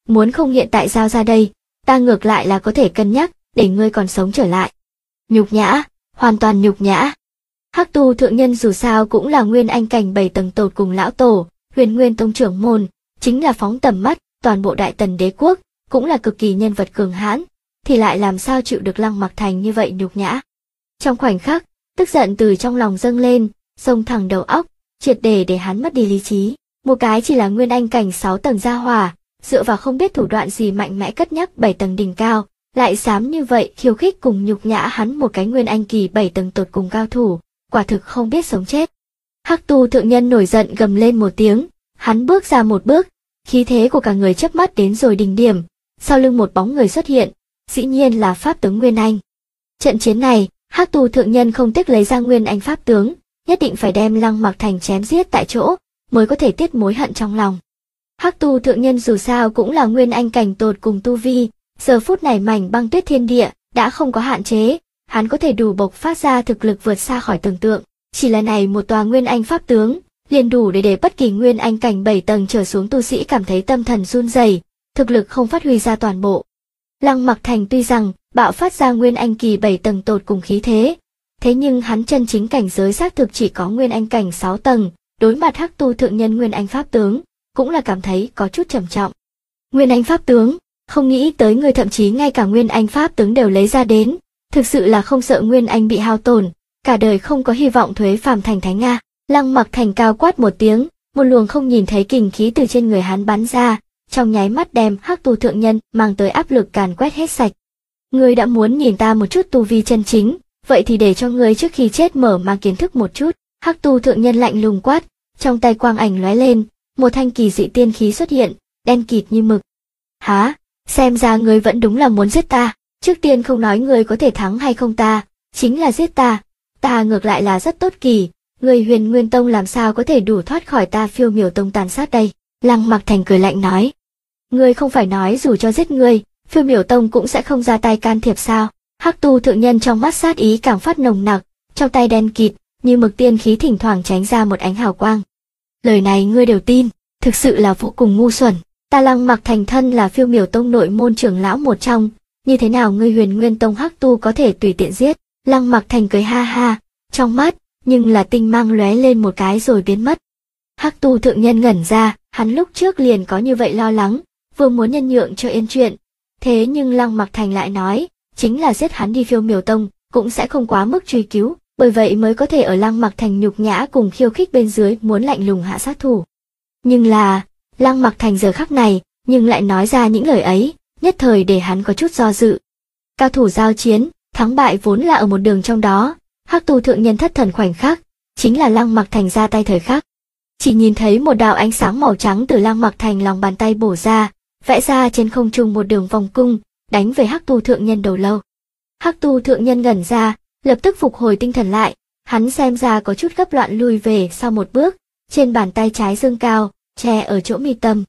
muốn không hiện tại giao ra đây, ta ngược lại là có thể cân nhắc, để ngươi còn sống trở lại. Nhục nhã, hoàn toàn nhục nhã. Hắc Tu thượng nhân dù sao cũng là nguyên anh cảnh 7 tầng tột cùng lão tổ, Huyền Nguyên tông trưởng môn, chính là phóng tầm mắt, toàn bộ Đại Tần đế quốc, cũng là cực kỳ nhân vật cường hãn, thì lại làm sao chịu được Lăng Mặc Thành như vậy nhục nhã. Trong khoảnh khắc, tức giận từ trong lòng dâng lên, xông thẳng đầu óc, triệt để hắn mất đi lý trí. Một cái chỉ là nguyên anh cảnh 6 tầng gia hỏa, dựa vào không biết thủ đoạn gì mạnh mẽ cất nhắc 7 tầng đỉnh cao, lại dám như vậy khiêu khích cùng nhục nhã hắn một cái nguyên anh kỳ 7 tầng tột cùng cao thủ, quả thực không biết sống chết. Hắc Tu thượng nhân nổi giận gầm lên một tiếng, hắn bước ra một bước, khí thế của cả người chớp mắt đến rồi đỉnh điểm, sau lưng một bóng người xuất hiện, dĩ nhiên là pháp tướng Nguyên Anh. Trận chiến này, Hắc Tu thượng nhân không tiếc lấy ra Nguyên Anh pháp tướng, nhất định phải đem Lăng Mặc Thành chém giết tại chỗ, mới có thể tiết mối hận trong lòng. Hắc Tu thượng nhân dù sao cũng là Nguyên Anh cảnh tột cùng tu vi, giờ phút này mảnh băng tuyết thiên địa đã không có hạn chế, hắn có thể đủ bộc phát ra thực lực vượt xa khỏi tưởng tượng. Chỉ là này một tòa Nguyên Anh pháp tướng, liền đủ để bất kỳ Nguyên Anh cảnh 7 tầng trở xuống tu sĩ cảm thấy tâm thần run rẩy, thực lực không phát huy ra toàn bộ. Lăng Mặc Thành tuy rằng bạo phát ra Nguyên Anh kỳ 7 tầng tột cùng khí thế, thế nhưng hắn chân chính cảnh giới xác thực chỉ có Nguyên Anh cảnh 6 tầng, đối mặt Hắc Tu thượng nhân Nguyên Anh pháp tướng, cũng là cảm thấy có chút trầm trọng. Nguyên Anh pháp tướng, không nghĩ tới người thậm chí ngay cả Nguyên Anh pháp tướng đều lấy ra đến, thực sự là không sợ Nguyên Anh bị hao tổn, cả đời không có hy vọng thuế phàm thành thánh Nga. Lăng Mặc Thành cao quát một tiếng, một luồng không nhìn thấy kình khí từ trên người hắn bắn ra, trong nháy mắt đem Hắc Tu thượng nhân mang tới áp lực càn quét hết sạch. Ngươi đã muốn nhìn ta một chút tu vi chân chính, vậy thì để cho ngươi trước khi chết mở mang kiến thức một chút. Hắc Tu thượng nhân lạnh lùng quát, trong tay quang ảnh lóe lên, một thanh kỳ dị tiên khí xuất hiện, đen kịt như mực. Hả, xem ra ngươi vẫn đúng là muốn giết ta, trước tiên không nói ngươi có thể thắng hay không ta, chính là giết ta ngược lại là rất tốt kỳ, người Huyền Nguyên tông làm sao có thể đủ thoát khỏi ta Phiêu Miểu tông tàn sát đây. Lăng Mặc Thành cười lạnh nói, ngươi không phải nói dù cho giết ngươi, Phiêu Miểu tông cũng sẽ không ra tay can thiệp sao? Hắc Tu thượng nhân trong mắt sát ý càng phát nồng nặc, trong tay đen kịt, như mực tiên khí thỉnh thoảng tránh ra một ánh hào quang. Lời này ngươi đều tin, thực sự là vô cùng ngu xuẩn. Ta Lăng Mặc Thành thân là Phiêu Miểu tông nội môn trưởng lão một trong, như thế nào ngươi Huyền Nguyên tông Hắc Tu có thể tùy tiện giết? Lăng Mặc Thành cười ha ha, trong mắt nhưng là tinh mang lóe lên một cái rồi biến mất. Hắc Tu thượng nhân ngẩn ra, hắn lúc trước liền có như vậy lo lắng, vừa muốn nhân nhượng cho yên chuyện, thế nhưng Lăng Mặc Thành lại nói, chính là giết hắn đi Phiêu Miểu tông, cũng sẽ không quá mức truy cứu, bởi vậy mới có thể ở Lăng Mặc Thành nhục nhã cùng khiêu khích bên dưới muốn lạnh lùng hạ sát thủ. Nhưng là, Lăng Mặc Thành giờ khắc này, nhưng lại nói ra những lời ấy, nhất thời để hắn có chút do dự. Cao thủ giao chiến, thắng bại vốn là ở một đường trong đó, Hắc Tu thượng nhân thất thần khoảnh khắc, chính là Lăng Mặc Thành ra tay thời khắc. Chỉ nhìn thấy một đạo ánh sáng màu trắng từ Lăng Mặc Thành lòng bàn tay bổ ra, vẽ ra trên không trung một đường vòng cung, đánh về Hắc Tu thượng nhân đầu lâu. Hắc Tu thượng nhân ngẩn ra, lập tức phục hồi tinh thần lại, hắn xem ra có chút gấp loạn lui về sau một bước, trên bàn tay trái dương cao, che ở chỗ mi tâm.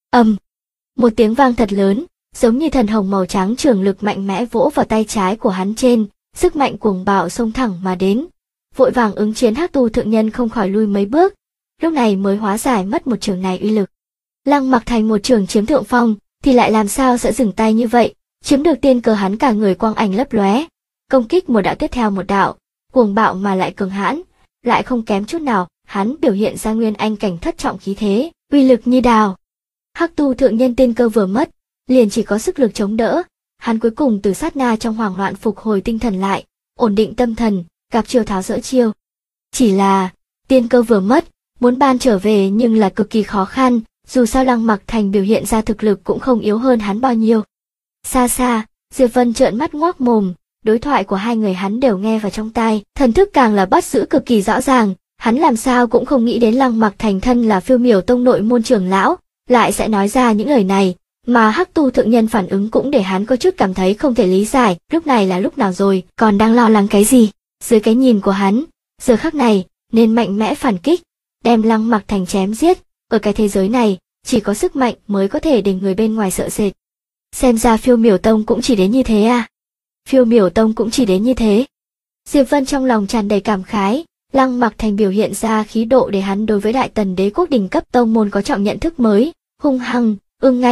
Một tiếng vang thật lớn, giống như thần hồng màu trắng trường lực mạnh mẽ vỗ vào tay trái của hắn trên, sức mạnh cuồng bạo xông thẳng mà đến. Vội vàng ứng chiến Hắc Tu thượng nhân không khỏi lui mấy bước, lúc này mới hóa giải mất một trường này uy lực. Lăng Mặc Thành một trường chiếm thượng phong, thì lại làm sao sẽ dừng tay như vậy, chiếm được tiên cơ hắn cả người quang ảnh lấp lóe, công kích một đạo tiếp theo một đạo, cuồng bạo mà lại cường hãn, lại không kém chút nào, hắn biểu hiện ra Nguyên Anh cảnh thất trọng khí thế, uy lực như đào. Hắc Tu thượng nhân tiên cơ vừa mất, liền chỉ có sức lực chống đỡ, hắn cuối cùng từ sát na trong hoảng loạn phục hồi tinh thần lại, ổn định tâm thần, gặp chiêu tháo dỡ chiêu. Chỉ là, tiên cơ vừa mất, muốn ban trở về nhưng là cực kỳ khó khăn, dù sao Lăng Mặc Thành biểu hiện ra thực lực cũng không yếu hơn hắn bao nhiêu. Xa xa, Diệp Vân trợn mắt ngoác mồm, đối thoại của hai người hắn đều nghe vào trong tai, thần thức càng là bắt giữ cực kỳ rõ ràng, hắn làm sao cũng không nghĩ đến Lăng Mặc Thành thân là Phiêu Miểu tông nội môn trưởng lão, lại sẽ nói ra những lời này, mà Hắc Tu thượng nhân phản ứng cũng để hắn có chút cảm thấy không thể lý giải, lúc này là lúc nào rồi, còn đang lo lắng cái gì? Dưới cái nhìn của hắn, giờ khắc này, nên mạnh mẽ phản kích, đem Lăng Mặc Thành chém giết, ở cái thế giới này, chỉ có sức mạnh mới có thể để người bên ngoài sợ sệt. Xem ra Phiêu Miểu tông cũng chỉ đến như thế à? Phiêu Miểu tông cũng chỉ đến như thế. Diệp Vân trong lòng tràn đầy cảm khái, Lăng Mặc Thành biểu hiện ra khí độ để hắn đối với Đại Tần đế quốc đỉnh cấp tông môn có trọng nhận thức mới, hung hăng, ương ngạnh,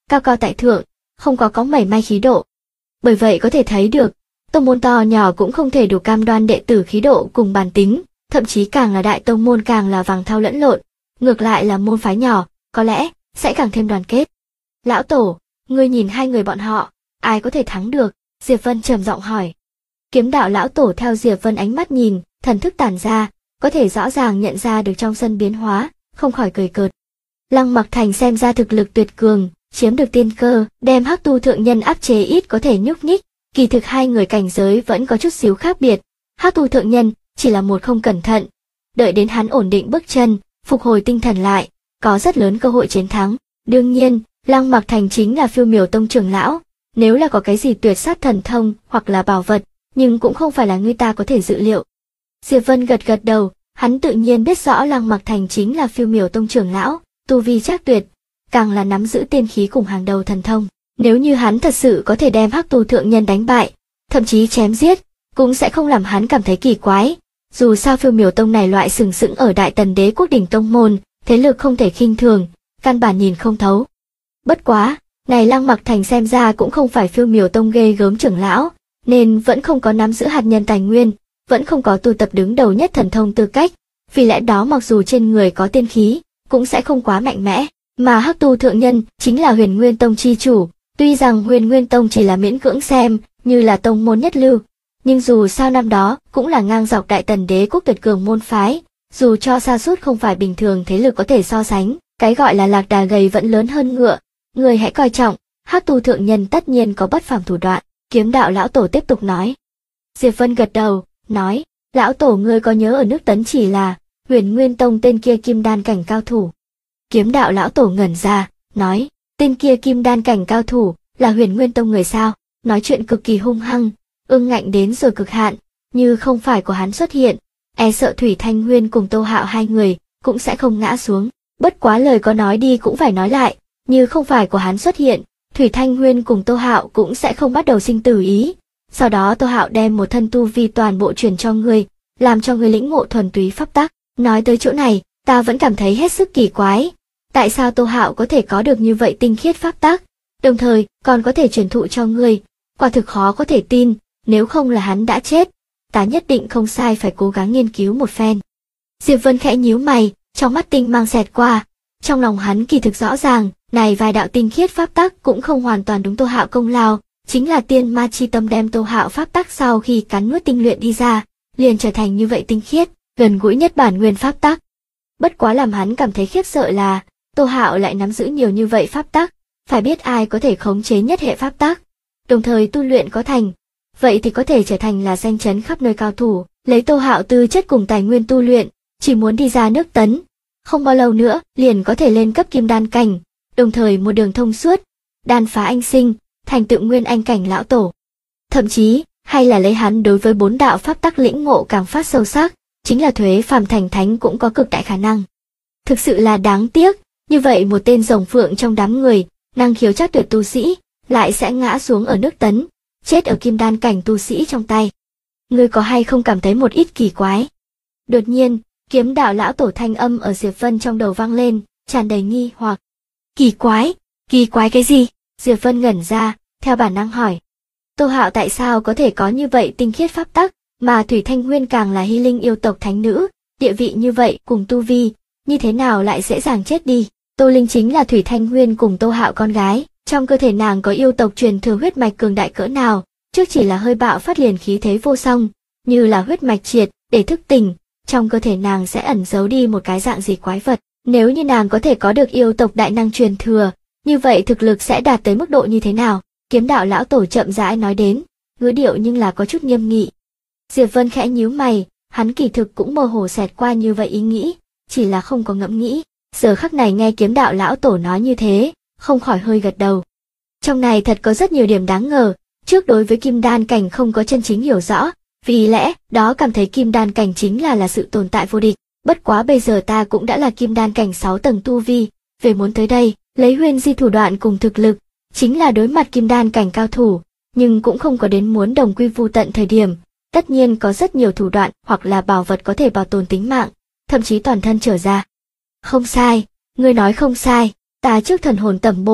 cao cao tại thượng, không có mảy may khí độ. Bởi vậy có thể thấy được, tông môn to nhỏ cũng không thể đủ cam đoan đệ tử khí độ cùng bản tính, thậm chí càng là đại tông môn càng là vàng thau lẫn lộn, ngược lại là môn phái nhỏ, có lẽ sẽ càng thêm đoàn kết. Lão tổ, ngươi nhìn hai người bọn họ, ai có thể thắng được? Diệp Vân trầm giọng hỏi. Kiếm đạo lão tổ theo Diệp Vân ánh mắt nhìn, thần thức tản ra, có thể rõ ràng nhận ra được trong sân biến hóa, không khỏi cười cợt. Lăng Mặc Thành xem ra thực lực tuyệt cường, chiếm được tiên cơ, đem Hắc Tu thượng nhân áp chế ít có thể nhúc nhích, kỳ thực hai người cảnh giới vẫn có chút xíu khác biệt. Hắc Tu thượng nhân chỉ là một không cẩn thận, đợi đến hắn ổn định bước chân, phục hồi tinh thần lại, có rất lớn cơ hội chiến thắng. Đương nhiên, Lăng Mặc Thành chính là Phiêu Miểu Tông trưởng lão, nếu là có cái gì tuyệt sát thần thông hoặc là bảo vật, nhưng cũng không phải là người ta có thể dự liệu. Diệp Vân gật gật đầu, hắn tự nhiên biết rõ Lăng Mặc Thành chính là Phiêu Miểu Tông trưởng lão, tu vi chắc tuyệt, càng là nắm giữ tiên khí cùng hàng đầu thần thông. Nếu như hắn thật sự có thể đem Hắc Tu thượng nhân đánh bại, thậm chí chém giết, cũng sẽ không làm hắn cảm thấy kỳ quái. Dù sao Phiêu Miểu Tông này loại sừng sững ở Đại Tần Đế quốc đỉnh tông môn, thế lực không thể khinh thường, căn bản nhìn không thấu. Bất quá, này Lăng Mặc Thành xem ra cũng không phải Phiêu Miểu Tông ghê gớm trưởng lão, nên vẫn không có nắm giữ hạt nhân tài nguyên, vẫn không có tu tập đứng đầu nhất thần thông tư cách, vì lẽ đó mặc dù trên người có tiên khí, cũng sẽ không quá mạnh mẽ. Mà Hắc Tu thượng nhân chính là Huyền Nguyên Tông chi chủ, tuy rằng Huyền Nguyên Tông chỉ là miễn cưỡng xem như là tông môn nhất lưu, nhưng dù sao năm đó cũng là ngang dọc Đại Tần Đế quốc tuyệt cường môn phái, dù cho sa sút không phải bình thường thế lực có thể so sánh, cái gọi là lạc đà gầy vẫn lớn hơn ngựa, người hãy coi trọng, Hắc Tu thượng nhân tất nhiên có bất phàm thủ đoạn. Kiếm đạo lão tổ tiếp tục nói. Diệp Vân gật đầu, nói, lão tổ ngươi có nhớ ở nước Tấn chỉ là Huyền Nguyên Tông tên kia kim đan cảnh cao thủ? Kiếm đạo lão tổ ngẩn ra, nói, tên kia kim đan cảnh cao thủ là Huyền Nguyên Tông người sao? Nói chuyện cực kỳ hung hăng, ương ngạnh đến rồi cực hạn, như không phải của hắn xuất hiện, e sợ Thủy Thanh Nguyên cùng Tô Hạo hai người cũng sẽ không ngã xuống. Bất quá lời có nói đi cũng phải nói lại, như không phải của hắn xuất hiện, Thủy Thanh Nguyên cùng Tô Hạo cũng sẽ không bắt đầu sinh tử ý. Sau đó Tô Hạo đem một thân tu vi toàn bộ truyền cho ngươi, làm cho ngươi lĩnh ngộ thuần túy pháp tắc. Nói tới chỗ này, ta vẫn cảm thấy hết sức kỳ quái. Tại sao Tô Hạo có thể có được như vậy tinh khiết pháp tắc, đồng thời còn có thể truyền thụ cho ngươi? Quả thực khó có thể tin, nếu không là hắn đã chết, ta nhất định không sai phải cố gắng nghiên cứu một phen. Diệp Vân khẽ nhíu mày, trong mắt tinh mang xẹt qua, trong lòng hắn kỳ thực rõ ràng, này vài đạo tinh khiết pháp tắc cũng không hoàn toàn đúng Tô Hạo công lao, chính là tiên ma chi tâm đem Tô Hạo pháp tắc sau khi cắn nuốt tinh luyện đi ra, liền trở thành như vậy tinh khiết, gần gũi nhất bản nguyên pháp tắc. Bất quá làm hắn cảm thấy khiếp sợ là, Tô Hạo lại nắm giữ nhiều như vậy pháp tắc, phải biết ai có thể khống chế nhất hệ pháp tắc, đồng thời tu luyện có thành, vậy thì có thể trở thành là danh chấn khắp nơi cao thủ. Lấy Tô Hạo tư chất cùng tài nguyên tu luyện, chỉ muốn đi ra nước Tấn, không bao lâu nữa liền có thể lên cấp kim đan cảnh, đồng thời một đường thông suốt, đan phá anh sinh, thành tựu nguyên anh cảnh lão tổ. Thậm chí, hay là lấy hắn đối với 4 đạo pháp tắc lĩnh ngộ càng phát sâu sắc, chính là thuế phàm thành thánh cũng có cực đại khả năng. Thực sự là đáng tiếc, như vậy một tên rồng phượng trong đám người, năng khiếu chắc tuyệt tu sĩ, lại sẽ ngã xuống ở nước Tấn, chết ở kim đan cảnh tu sĩ trong tay. Ngươi có hay không cảm thấy một ít kỳ quái? Đột nhiên, kiếm đạo lão tổ thanh âm ở Diệp Vân trong đầu vang lên, tràn đầy nghi hoặc. Kỳ quái? Kỳ quái cái gì? Diệp Vân ngẩn ra, theo bản năng hỏi. Tô Hạo tại sao có thể có như vậy tinh khiết pháp tắc, mà Thủy Thanh Nguyên càng là hy linh yêu tộc thánh nữ, địa vị như vậy cùng tu vi, như thế nào lại dễ dàng chết đi? Tô Linh chính là Thủy Thanh Nguyên cùng Tô Hạo con gái, trong cơ thể nàng có yêu tộc truyền thừa huyết mạch cường đại cỡ nào, trước chỉ là hơi bạo phát liền khí thế vô song, như là huyết mạch triệt, để thức tỉnh, trong cơ thể nàng sẽ ẩn giấu đi một cái dạng gì quái vật. Nếu như nàng có thể có được yêu tộc đại năng truyền thừa, như vậy thực lực sẽ đạt tới mức độ như thế nào? Kiếm đạo lão tổ chậm rãi nói đến, ngữ điệu nhưng là có chút nghiêm nghị. Diệp Vân khẽ nhíu mày, hắn kỳ thực cũng mơ hồ xẹt qua như vậy ý nghĩ, chỉ là không có ngẫm nghĩ. Giờ khắc này nghe kiếm đạo lão tổ nói như thế, không khỏi hơi gật đầu. Trong này thật có rất nhiều điểm đáng ngờ, trước đối với kim đan cảnh không có chân chính hiểu rõ, vì lẽ đó cảm thấy kim đan cảnh chính là sự tồn tại vô địch. Bất quá bây giờ ta cũng đã là kim đan cảnh 6 tầng tu vi, về muốn tới đây, lấy huyền di thủ đoạn cùng thực lực, chính là đối mặt kim đan cảnh cao thủ, nhưng cũng không có đến muốn đồng quy vu tận thời điểm, tất nhiên có rất nhiều thủ đoạn hoặc là bảo vật có thể bảo tồn tính mạng, thậm chí toàn thân trở ra. Không sai, ngươi nói không sai, ta trước thần hồn tẩm bổ,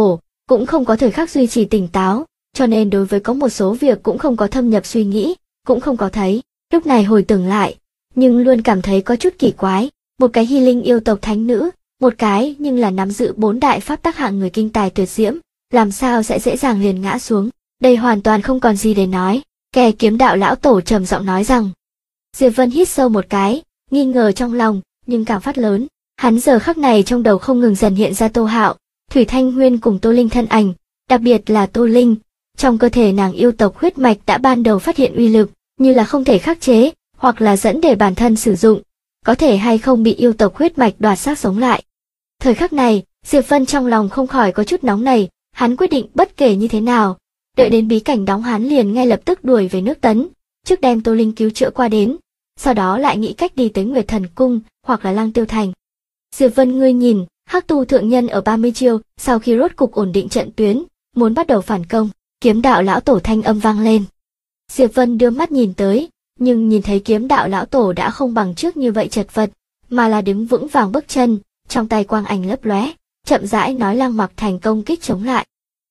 cũng không có thời khắc duy trì tỉnh táo, cho nên đối với có một số việc cũng không có thâm nhập suy nghĩ, cũng không có thấy. Lúc này hồi tưởng lại, nhưng luôn cảm thấy có chút kỳ quái, một cái hy linh yêu tộc thánh nữ, một cái nhưng là nắm giữ 4 đại pháp tắc hạng người kinh tài tuyệt diễm, làm sao sẽ dễ dàng liền ngã xuống, đây hoàn toàn không còn gì để nói. Kẻ kiếm đạo lão tổ trầm giọng nói rằng. Diệp Vân hít sâu một cái, nghi ngờ trong lòng, nhưng càng phát lớn, hắn giờ khắc này trong đầu không ngừng dần hiện ra Tô Hạo, Thủy Thanh Huyên cùng Tô Linh thân ảnh, đặc biệt là Tô Linh, trong cơ thể nàng yêu tộc huyết mạch đã ban đầu phát hiện uy lực, như là không thể khắc chế, hoặc là dẫn để bản thân sử dụng, có thể hay không bị yêu tộc huyết mạch đoạt xác sống lại. Thời khắc này, Diệp Vân trong lòng không khỏi có chút nóng nảy, hắn quyết định bất kể như thế nào, đợi đến bí cảnh đóng hắn liền ngay lập tức đuổi về nước Tấn, trước đem Tô Linh cứu chữa qua đến, sau đó lại nghĩ cách đi tới Nguyệt Thần Cung, hoặc là Lăng Tiêu Thành. Diệp Vân ngươi nhìn, Hắc Tu thượng nhân ở 30 chiêu, sau khi rốt cục ổn định trận tuyến, muốn bắt đầu phản công, kiếm đạo lão tổ thanh âm vang lên. Diệp Vân đưa mắt nhìn tới, nhưng nhìn thấy kiếm đạo lão tổ đã không bằng trước như vậy chật vật, mà là đứng vững vàng bước chân, trong tay quang ảnh lấp lóe, chậm rãi nói Lăng Mặc Thành công kích chống lại.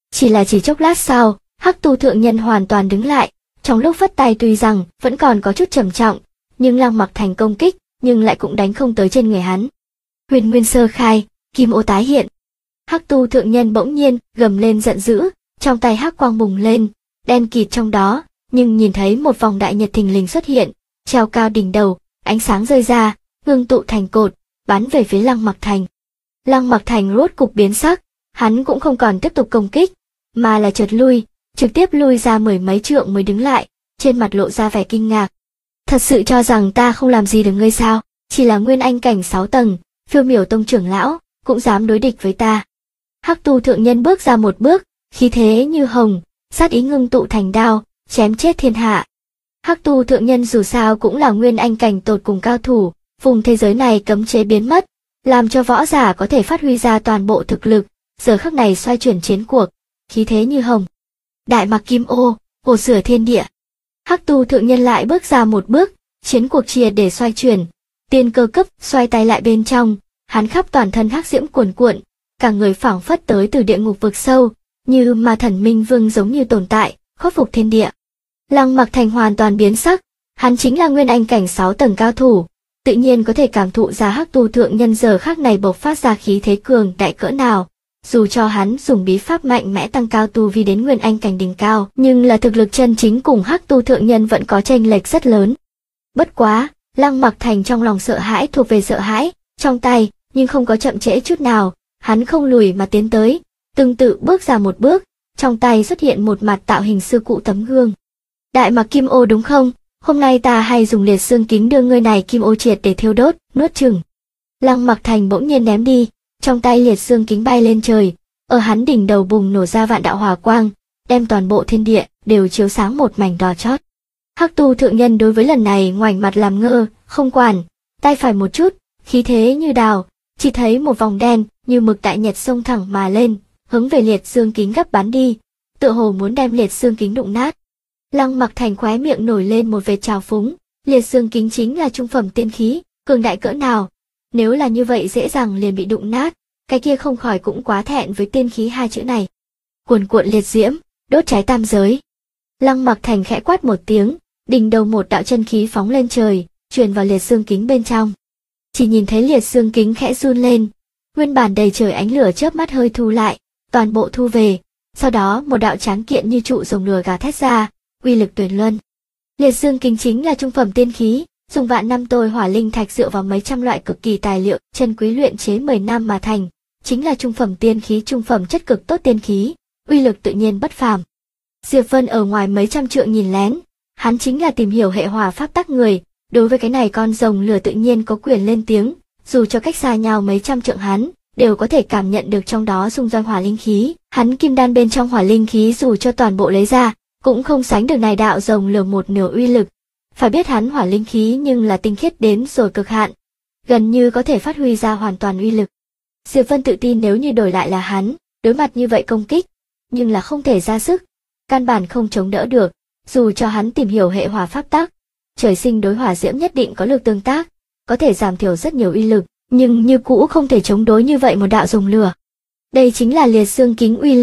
Chỉ chốc lát sau, Hắc Tu thượng nhân hoàn toàn đứng lại, trong lúc phất tay tuy rằng vẫn còn có chút trầm trọng, nhưng Lăng Mặc Thành công kích, nhưng lại cũng đánh không tới trên người hắn. Huyền Nguyên sơ khai, kim ô tái hiện. Hắc Tu thượng nhân bỗng nhiên gầm lên giận dữ, trong tay hắc quang bùng lên, đen kịt trong đó, nhưng nhìn thấy một vòng đại nhật thình lình xuất hiện, treo cao đỉnh đầu, ánh sáng rơi ra, ngưng tụ thành cột, bắn về phía Lăng Mặc Thành. Lăng Mặc Thành rốt cục biến sắc, hắn cũng không còn tiếp tục công kích, mà là chợt lui, trực tiếp lui ra 10 mấy trượng mới đứng lại, trên mặt lộ ra vẻ kinh ngạc. Thật sự cho rằng ta không làm gì được ngươi sao? Chỉ là nguyên anh cảnh 6 tầng, Phiêu Miểu tông trưởng lão, cũng dám đối địch với ta. Hắc Tu thượng nhân bước ra một bước, khí thế như hồng, sát ý ngưng tụ thành đao, chém chết thiên hạ. Hắc Tu thượng nhân dù sao cũng là nguyên anh cảnh tột cùng cao thủ, vùng thế giới này cấm chế biến mất, làm cho võ giả có thể phát huy ra toàn bộ thực lực, giờ khắc này xoay chuyển chiến cuộc, khí thế như hồng. Đại Mạc Kim Ô, hồ sửa thiên địa. Hắc Tu thượng nhân lại bước ra một bước, chiến cuộc triệt để xoay chuyển, tiên cơ cấp xoay tay lại bên trong, hắn khắp toàn thân hắc diễm cuồn cuộn, cả người phảng phất tới từ địa ngục vực sâu, như ma thần minh vương giống như tồn tại, khôi phục thiên địa. Lăng Mặc Thành hoàn toàn biến sắc, hắn chính là nguyên anh cảnh 6 tầng cao thủ, tự nhiên có thể cảm thụ ra Hắc Tu thượng nhân giờ khắc này bộc phát ra khí thế cường đại cỡ nào. Dù cho hắn dùng bí pháp mạnh mẽ tăng cao tu vi đến nguyên anh cảnh đỉnh cao, nhưng là thực lực chân chính cùng Hắc Tu thượng nhân vẫn có chênh lệch rất lớn. Bất quá, Lăng Mặc Thành trong lòng sợ hãi thuộc về sợ hãi, trong tay, nhưng không có chậm trễ chút nào, hắn không lùi mà tiến tới, tương tự bước ra một bước, trong tay xuất hiện một mặt tạo hình xưa cụ tấm gương. Đại Mạc Kim Ô đúng không? Hôm nay ta hay dùng liệt xương kính đưa ngươi này kim ô triệt để thiêu đốt, nuốt chửng. Lăng Mặc Thành bỗng nhiên ném đi, trong tay liệt xương kính bay lên trời, ở hắn đỉnh đầu bùng nổ ra vạn đạo hỏa quang, đem toàn bộ thiên địa đều chiếu sáng một mảnh đỏ chót. Hắc Tu thượng nhân đối với lần này ngoảnh mặt làm ngơ, không quản, tay phải một chút, khí thế như đào, chỉ thấy một vòng đen như mực đại nhật xông thẳng mà lên, hướng về liệt xương kính gấp bắn đi, tựa hồ muốn đem liệt xương kính đụng nát. Lăng Mặc Thành khóe miệng nổi lên một vệt trào phúng, liệt xương kính chính là trung phẩm tiên khí, cường đại cỡ nào, nếu là như vậy dễ dàng liền bị đụng nát, cái kia không khỏi cũng quá thẹn với tiên khí hai chữ này. Cuồn cuộn liệt diễm, đốt cháy tam giới. Lăng Mặc Thành khẽ quát một tiếng, đỉnh đầu một đạo chân khí phóng lên trời, truyền vào liệt xương kính bên trong. Chỉ nhìn thấy liệt xương kính khẽ run lên, nguyên bản đầy trời ánh lửa chớp mắt hơi thu lại, toàn bộ thu về, sau đó một đạo tráng kiện như trụ rồng lửa gào thét ra, uy lực tuyệt luân. Liệt xương kính chính là trung phẩm tiên khí, dùng vạn năm tôi hỏa linh thạch dựa vào mấy trăm loại cực kỳ tài liệu chân quý luyện chế 10 năm mà thành, chính là trung phẩm tiên khí, trung phẩm chất cực tốt tiên khí, uy lực tự nhiên bất phàm. Diệp Vân ở ngoài mấy trăm trượng nhìn lén, hắn chính là tìm hiểu hệ hỏa pháp tắc người, đối với cái này con rồng lửa tự nhiên có quyền lên tiếng, dù cho cách xa nhau mấy trăm trượng hắn đều có thể cảm nhận được trong đó xung doanh hỏa linh khí, hắn kim đan bên trong hỏa linh khí dù cho toàn bộ lấy ra, cũng không sánh được này đạo rồng lửa một nửa uy lực. Phải biết hắn hỏa linh khí nhưng là tinh khiết đến rồi cực hạn, gần như có thể phát huy ra hoàn toàn uy lực. Diệp Vân tự tin nếu như đổi lại là hắn, đối mặt như vậy công kích, nhưng là không thể ra sức, căn bản không chống đỡ được, dù cho hắn tìm hiểu hệ hỏa pháp tắc, trời sinh đối hỏa diễm nhất định có lực tương tác, có thể giảm thiểu rất nhiều uy lực, nhưng như cũ không thể chống đối như vậy một đạo rồng lửa. Đây chính là liệt xương kính uy lực,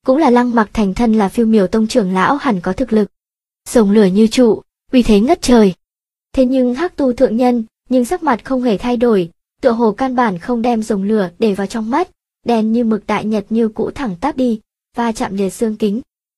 cũng là Lăng Mặc Thành thân là Phiêu Miểu Tông trưởng lão hẳn có thực lực. Rồng lửa như trụ, uy thế ngất trời. Thế nhưng Hắc Tu thượng nhân, nhưng sắc mặt không hề thay đổi, tựa hồ căn bản không đem rồng lửa để vào trong mắt, đen như mực đại nhật như cũ thẳng tắp đi, va chạm liệt xương kính.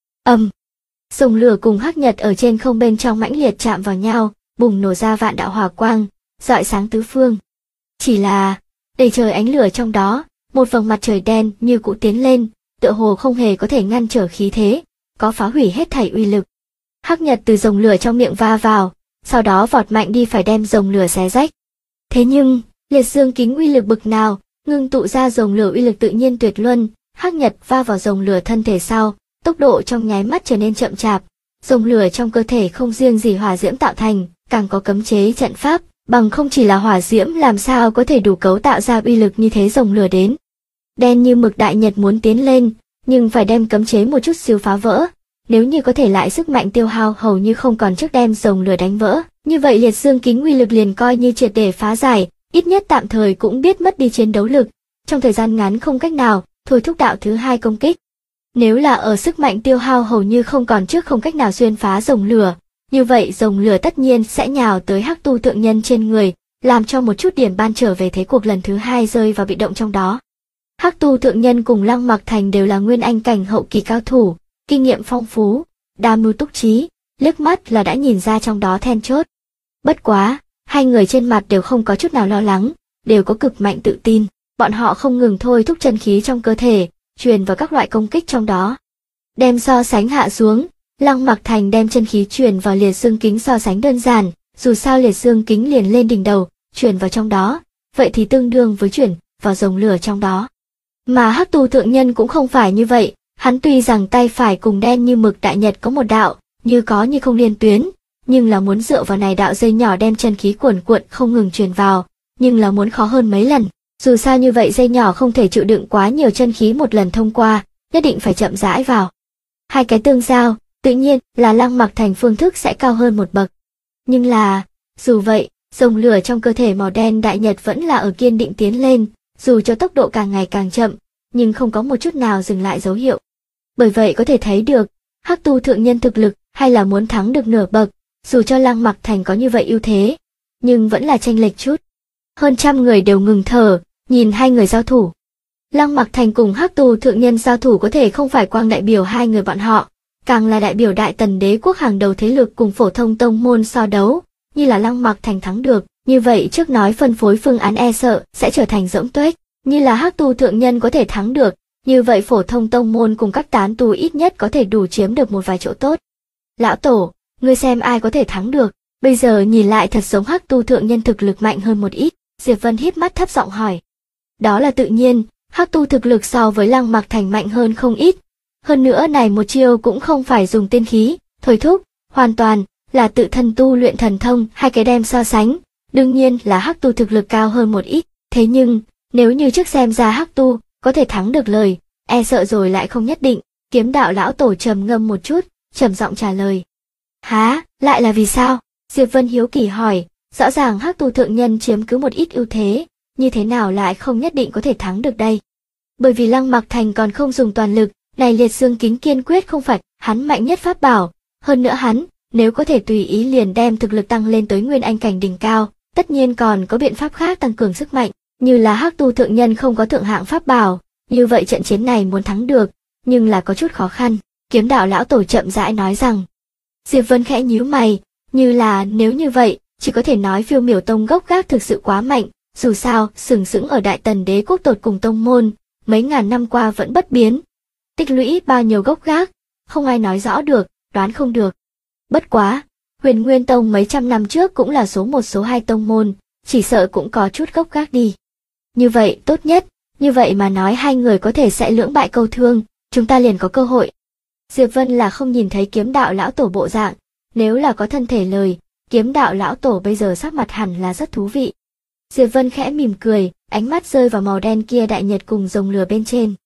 Rồng lửa cùng hắc nhật ở trên không bên trong mãnh liệt chạm vào nhau, bùng nổ ra vạn đạo hỏa quang, rọi sáng tứ phương. Chỉ là, đầy trời ánh lửa trong đó, một vầng mặt trời đen như cũ tiến lên, tựa hồ không hề có thể ngăn trở khí thế, có phá hủy hết thảy uy lực. Hắc nhật từ rồng lửa trong miệng va vào, sau đó vọt mạnh đi phải đem rồng lửa xé rách. Thế nhưng, liệt dương kính uy lực bực nào, ngưng tụ ra rồng lửa uy lực tự nhiên tuyệt luân, hắc nhật va vào rồng lửa thân thể sau, tốc độ trong nháy mắt trở nên chậm chạp. Rồng lửa trong cơ thể không riêng gì hỏa diễm tạo thành, càng có cấm chế trận pháp, bằng không chỉ là hỏa diễm làm sao có thể đủ cấu tạo ra uy lực như thế rồng lửa đến. Đen như mực đại nhật muốn tiến lên, nhưng phải đem cấm chế một chút xíu phá vỡ. Nếu như có thể lại sức mạnh tiêu hao hầu như không còn trước đem rồng lửa đánh vỡ, như vậy liệt dương kính uy lực liền coi như triệt để phá giải, ít nhất tạm thời cũng biết mất đi chiến đấu lực, trong thời gian ngắn không cách nào thôi thúc đạo thứ hai công kích. Nếu là ở sức mạnh tiêu hao hầu như không còn trước không cách nào xuyên phá rồng lửa, như vậy rồng lửa tất nhiên sẽ nhào tới Hắc Tu thượng nhân trên người, làm cho một chút điểm ban trở về thế cuộc lần thứ hai rơi vào bị động trong đó. Hắc Tu thượng nhân cùng Lăng Mặc Thành đều là nguyên anh cảnh hậu kỳ cao thủ, kinh nghiệm phong phú, đa mưu túc trí, liếc mắt là đã nhìn ra trong đó then chốt. Bất quá, hai người trên mặt đều không có chút nào lo lắng, đều có cực mạnh tự tin, bọn họ không ngừng thôi thúc chân khí trong cơ thể, truyền vào các loại công kích trong đó. Đem so sánh hạ xuống, Lăng Mặc Thành đem chân khí truyền vào liệt dương kính so sánh đơn giản, dù sao liệt dương kính liền lên đỉnh đầu, truyền vào trong đó, vậy thì tương đương với truyền vào rồng lửa trong đó. Mà Hắc Tu thượng nhân cũng không phải như vậy, hắn tuy rằng tay phải cùng đen như mực đại nhật có một đạo, như có như không liên tuyến, nhưng là muốn dựa vào này đạo dây nhỏ đem chân khí cuồn cuộn không ngừng truyền vào, nhưng là muốn khó hơn mấy lần. Dù sao như vậy dây nhỏ không thể chịu đựng quá nhiều chân khí một lần thông qua, nhất định phải chậm rãi vào. Hai cái tương giao, tự nhiên là Lăng Mặc Thành phương thức sẽ cao hơn một bậc. Nhưng là, dù vậy, rồng lửa trong cơ thể màu đen đại nhật vẫn là ở kiên định tiến lên, dù cho tốc độ càng ngày càng chậm, nhưng không có một chút nào dừng lại dấu hiệu. Bởi vậy có thể thấy được, Hắc Tu thượng nhân thực lực hay là muốn thắng được nửa bậc, dù cho Lăng Mặc Thành có như vậy ưu thế, nhưng vẫn là chênh lệch chút. Hơn trăm người đều ngừng thở, nhìn hai người giao thủ. Lăng Mặc Thành cùng Hắc Tu thượng nhân giao thủ có thể không phải quang đại biểu hai người bọn họ, càng là đại biểu Đại Tần đế quốc hàng đầu thế lực cùng phổ thông tông môn so đấu, như là Lăng Mặc Thành thắng được, như vậy trước nói phân phối phương án e sợ sẽ trở thành rỗng tuếch, như là Hắc Tu thượng nhân có thể thắng được, như vậy phổ thông tông môn cùng các tán tu ít nhất có thể đủ chiếm được một vài chỗ tốt. Lão tổ, ngươi xem ai có thể thắng được, bây giờ nhìn lại thật giống Hắc Tu thượng nhân thực lực mạnh hơn một ít, Diệp Vân híp mắt thấp giọng hỏi. Đó là tự nhiên, Hắc Tu thực lực so với Lăng Mặc Thành mạnh hơn không ít. Hơn nữa này một chiêu cũng không phải dùng tiên khí, thôi thúc, hoàn toàn là tự thân tu luyện thần thông, hai cái đem so sánh, đương nhiên là Hắc Tu thực lực cao hơn một ít, thế nhưng, nếu như trước xem ra Hắc Tu có thể thắng được lời, e sợ rồi lại không nhất định. Kiếm đạo lão tổ trầm ngâm một chút, trầm giọng trả lời. Há, lại là vì sao? Diệp Vân hiếu kỳ hỏi, rõ ràng Hắc Tu thượng nhân chiếm cứ một ít ưu thế, như thế nào lại không nhất định có thể thắng được đây? Bởi vì Lăng Mặc Thành còn không dùng toàn lực, này liệt dương kính kiên quyết không phải hắn mạnh nhất pháp bảo, hơn nữa hắn, nếu có thể tùy ý liền đem thực lực tăng lên tới nguyên anh cảnh đỉnh cao, tất nhiên còn có biện pháp khác tăng cường sức mạnh, như là Hắc Tu thượng nhân không có thượng hạng pháp bảo, như vậy trận chiến này muốn thắng được, nhưng là có chút khó khăn. Kiếm đạo lão tổ chậm rãi nói rằng. Diệp Vân khẽ nhíu mày, như là nếu như vậy, chỉ có thể nói Phiêu Miểu Tông gốc gác thực sự quá mạnh, dù sao sừng sững ở Đại Tần đế quốc tột cùng tông môn, mấy ngàn năm qua vẫn bất biến. Tích lũy bao nhiêu gốc gác, không ai nói rõ được, đoán không được. Bất quá, Huyền Nguyên Tông mấy trăm năm trước cũng là số một số hai tông môn, chỉ sợ cũng có chút gốc gác đi. Như vậy tốt nhất, như vậy mà nói hai người có thể sẽ lưỡng bại câu thương, chúng ta liền có cơ hội. Diệp Vân là không nhìn thấy kiếm đạo lão tổ bộ dạng, nếu là có thân thể lời, kiếm đạo lão tổ bây giờ sắc mặt hẳn là rất thú vị. Diệp Vân khẽ mỉm cười, ánh mắt rơi vào màu đen kia đại nhật cùng rồng lửa bên trên.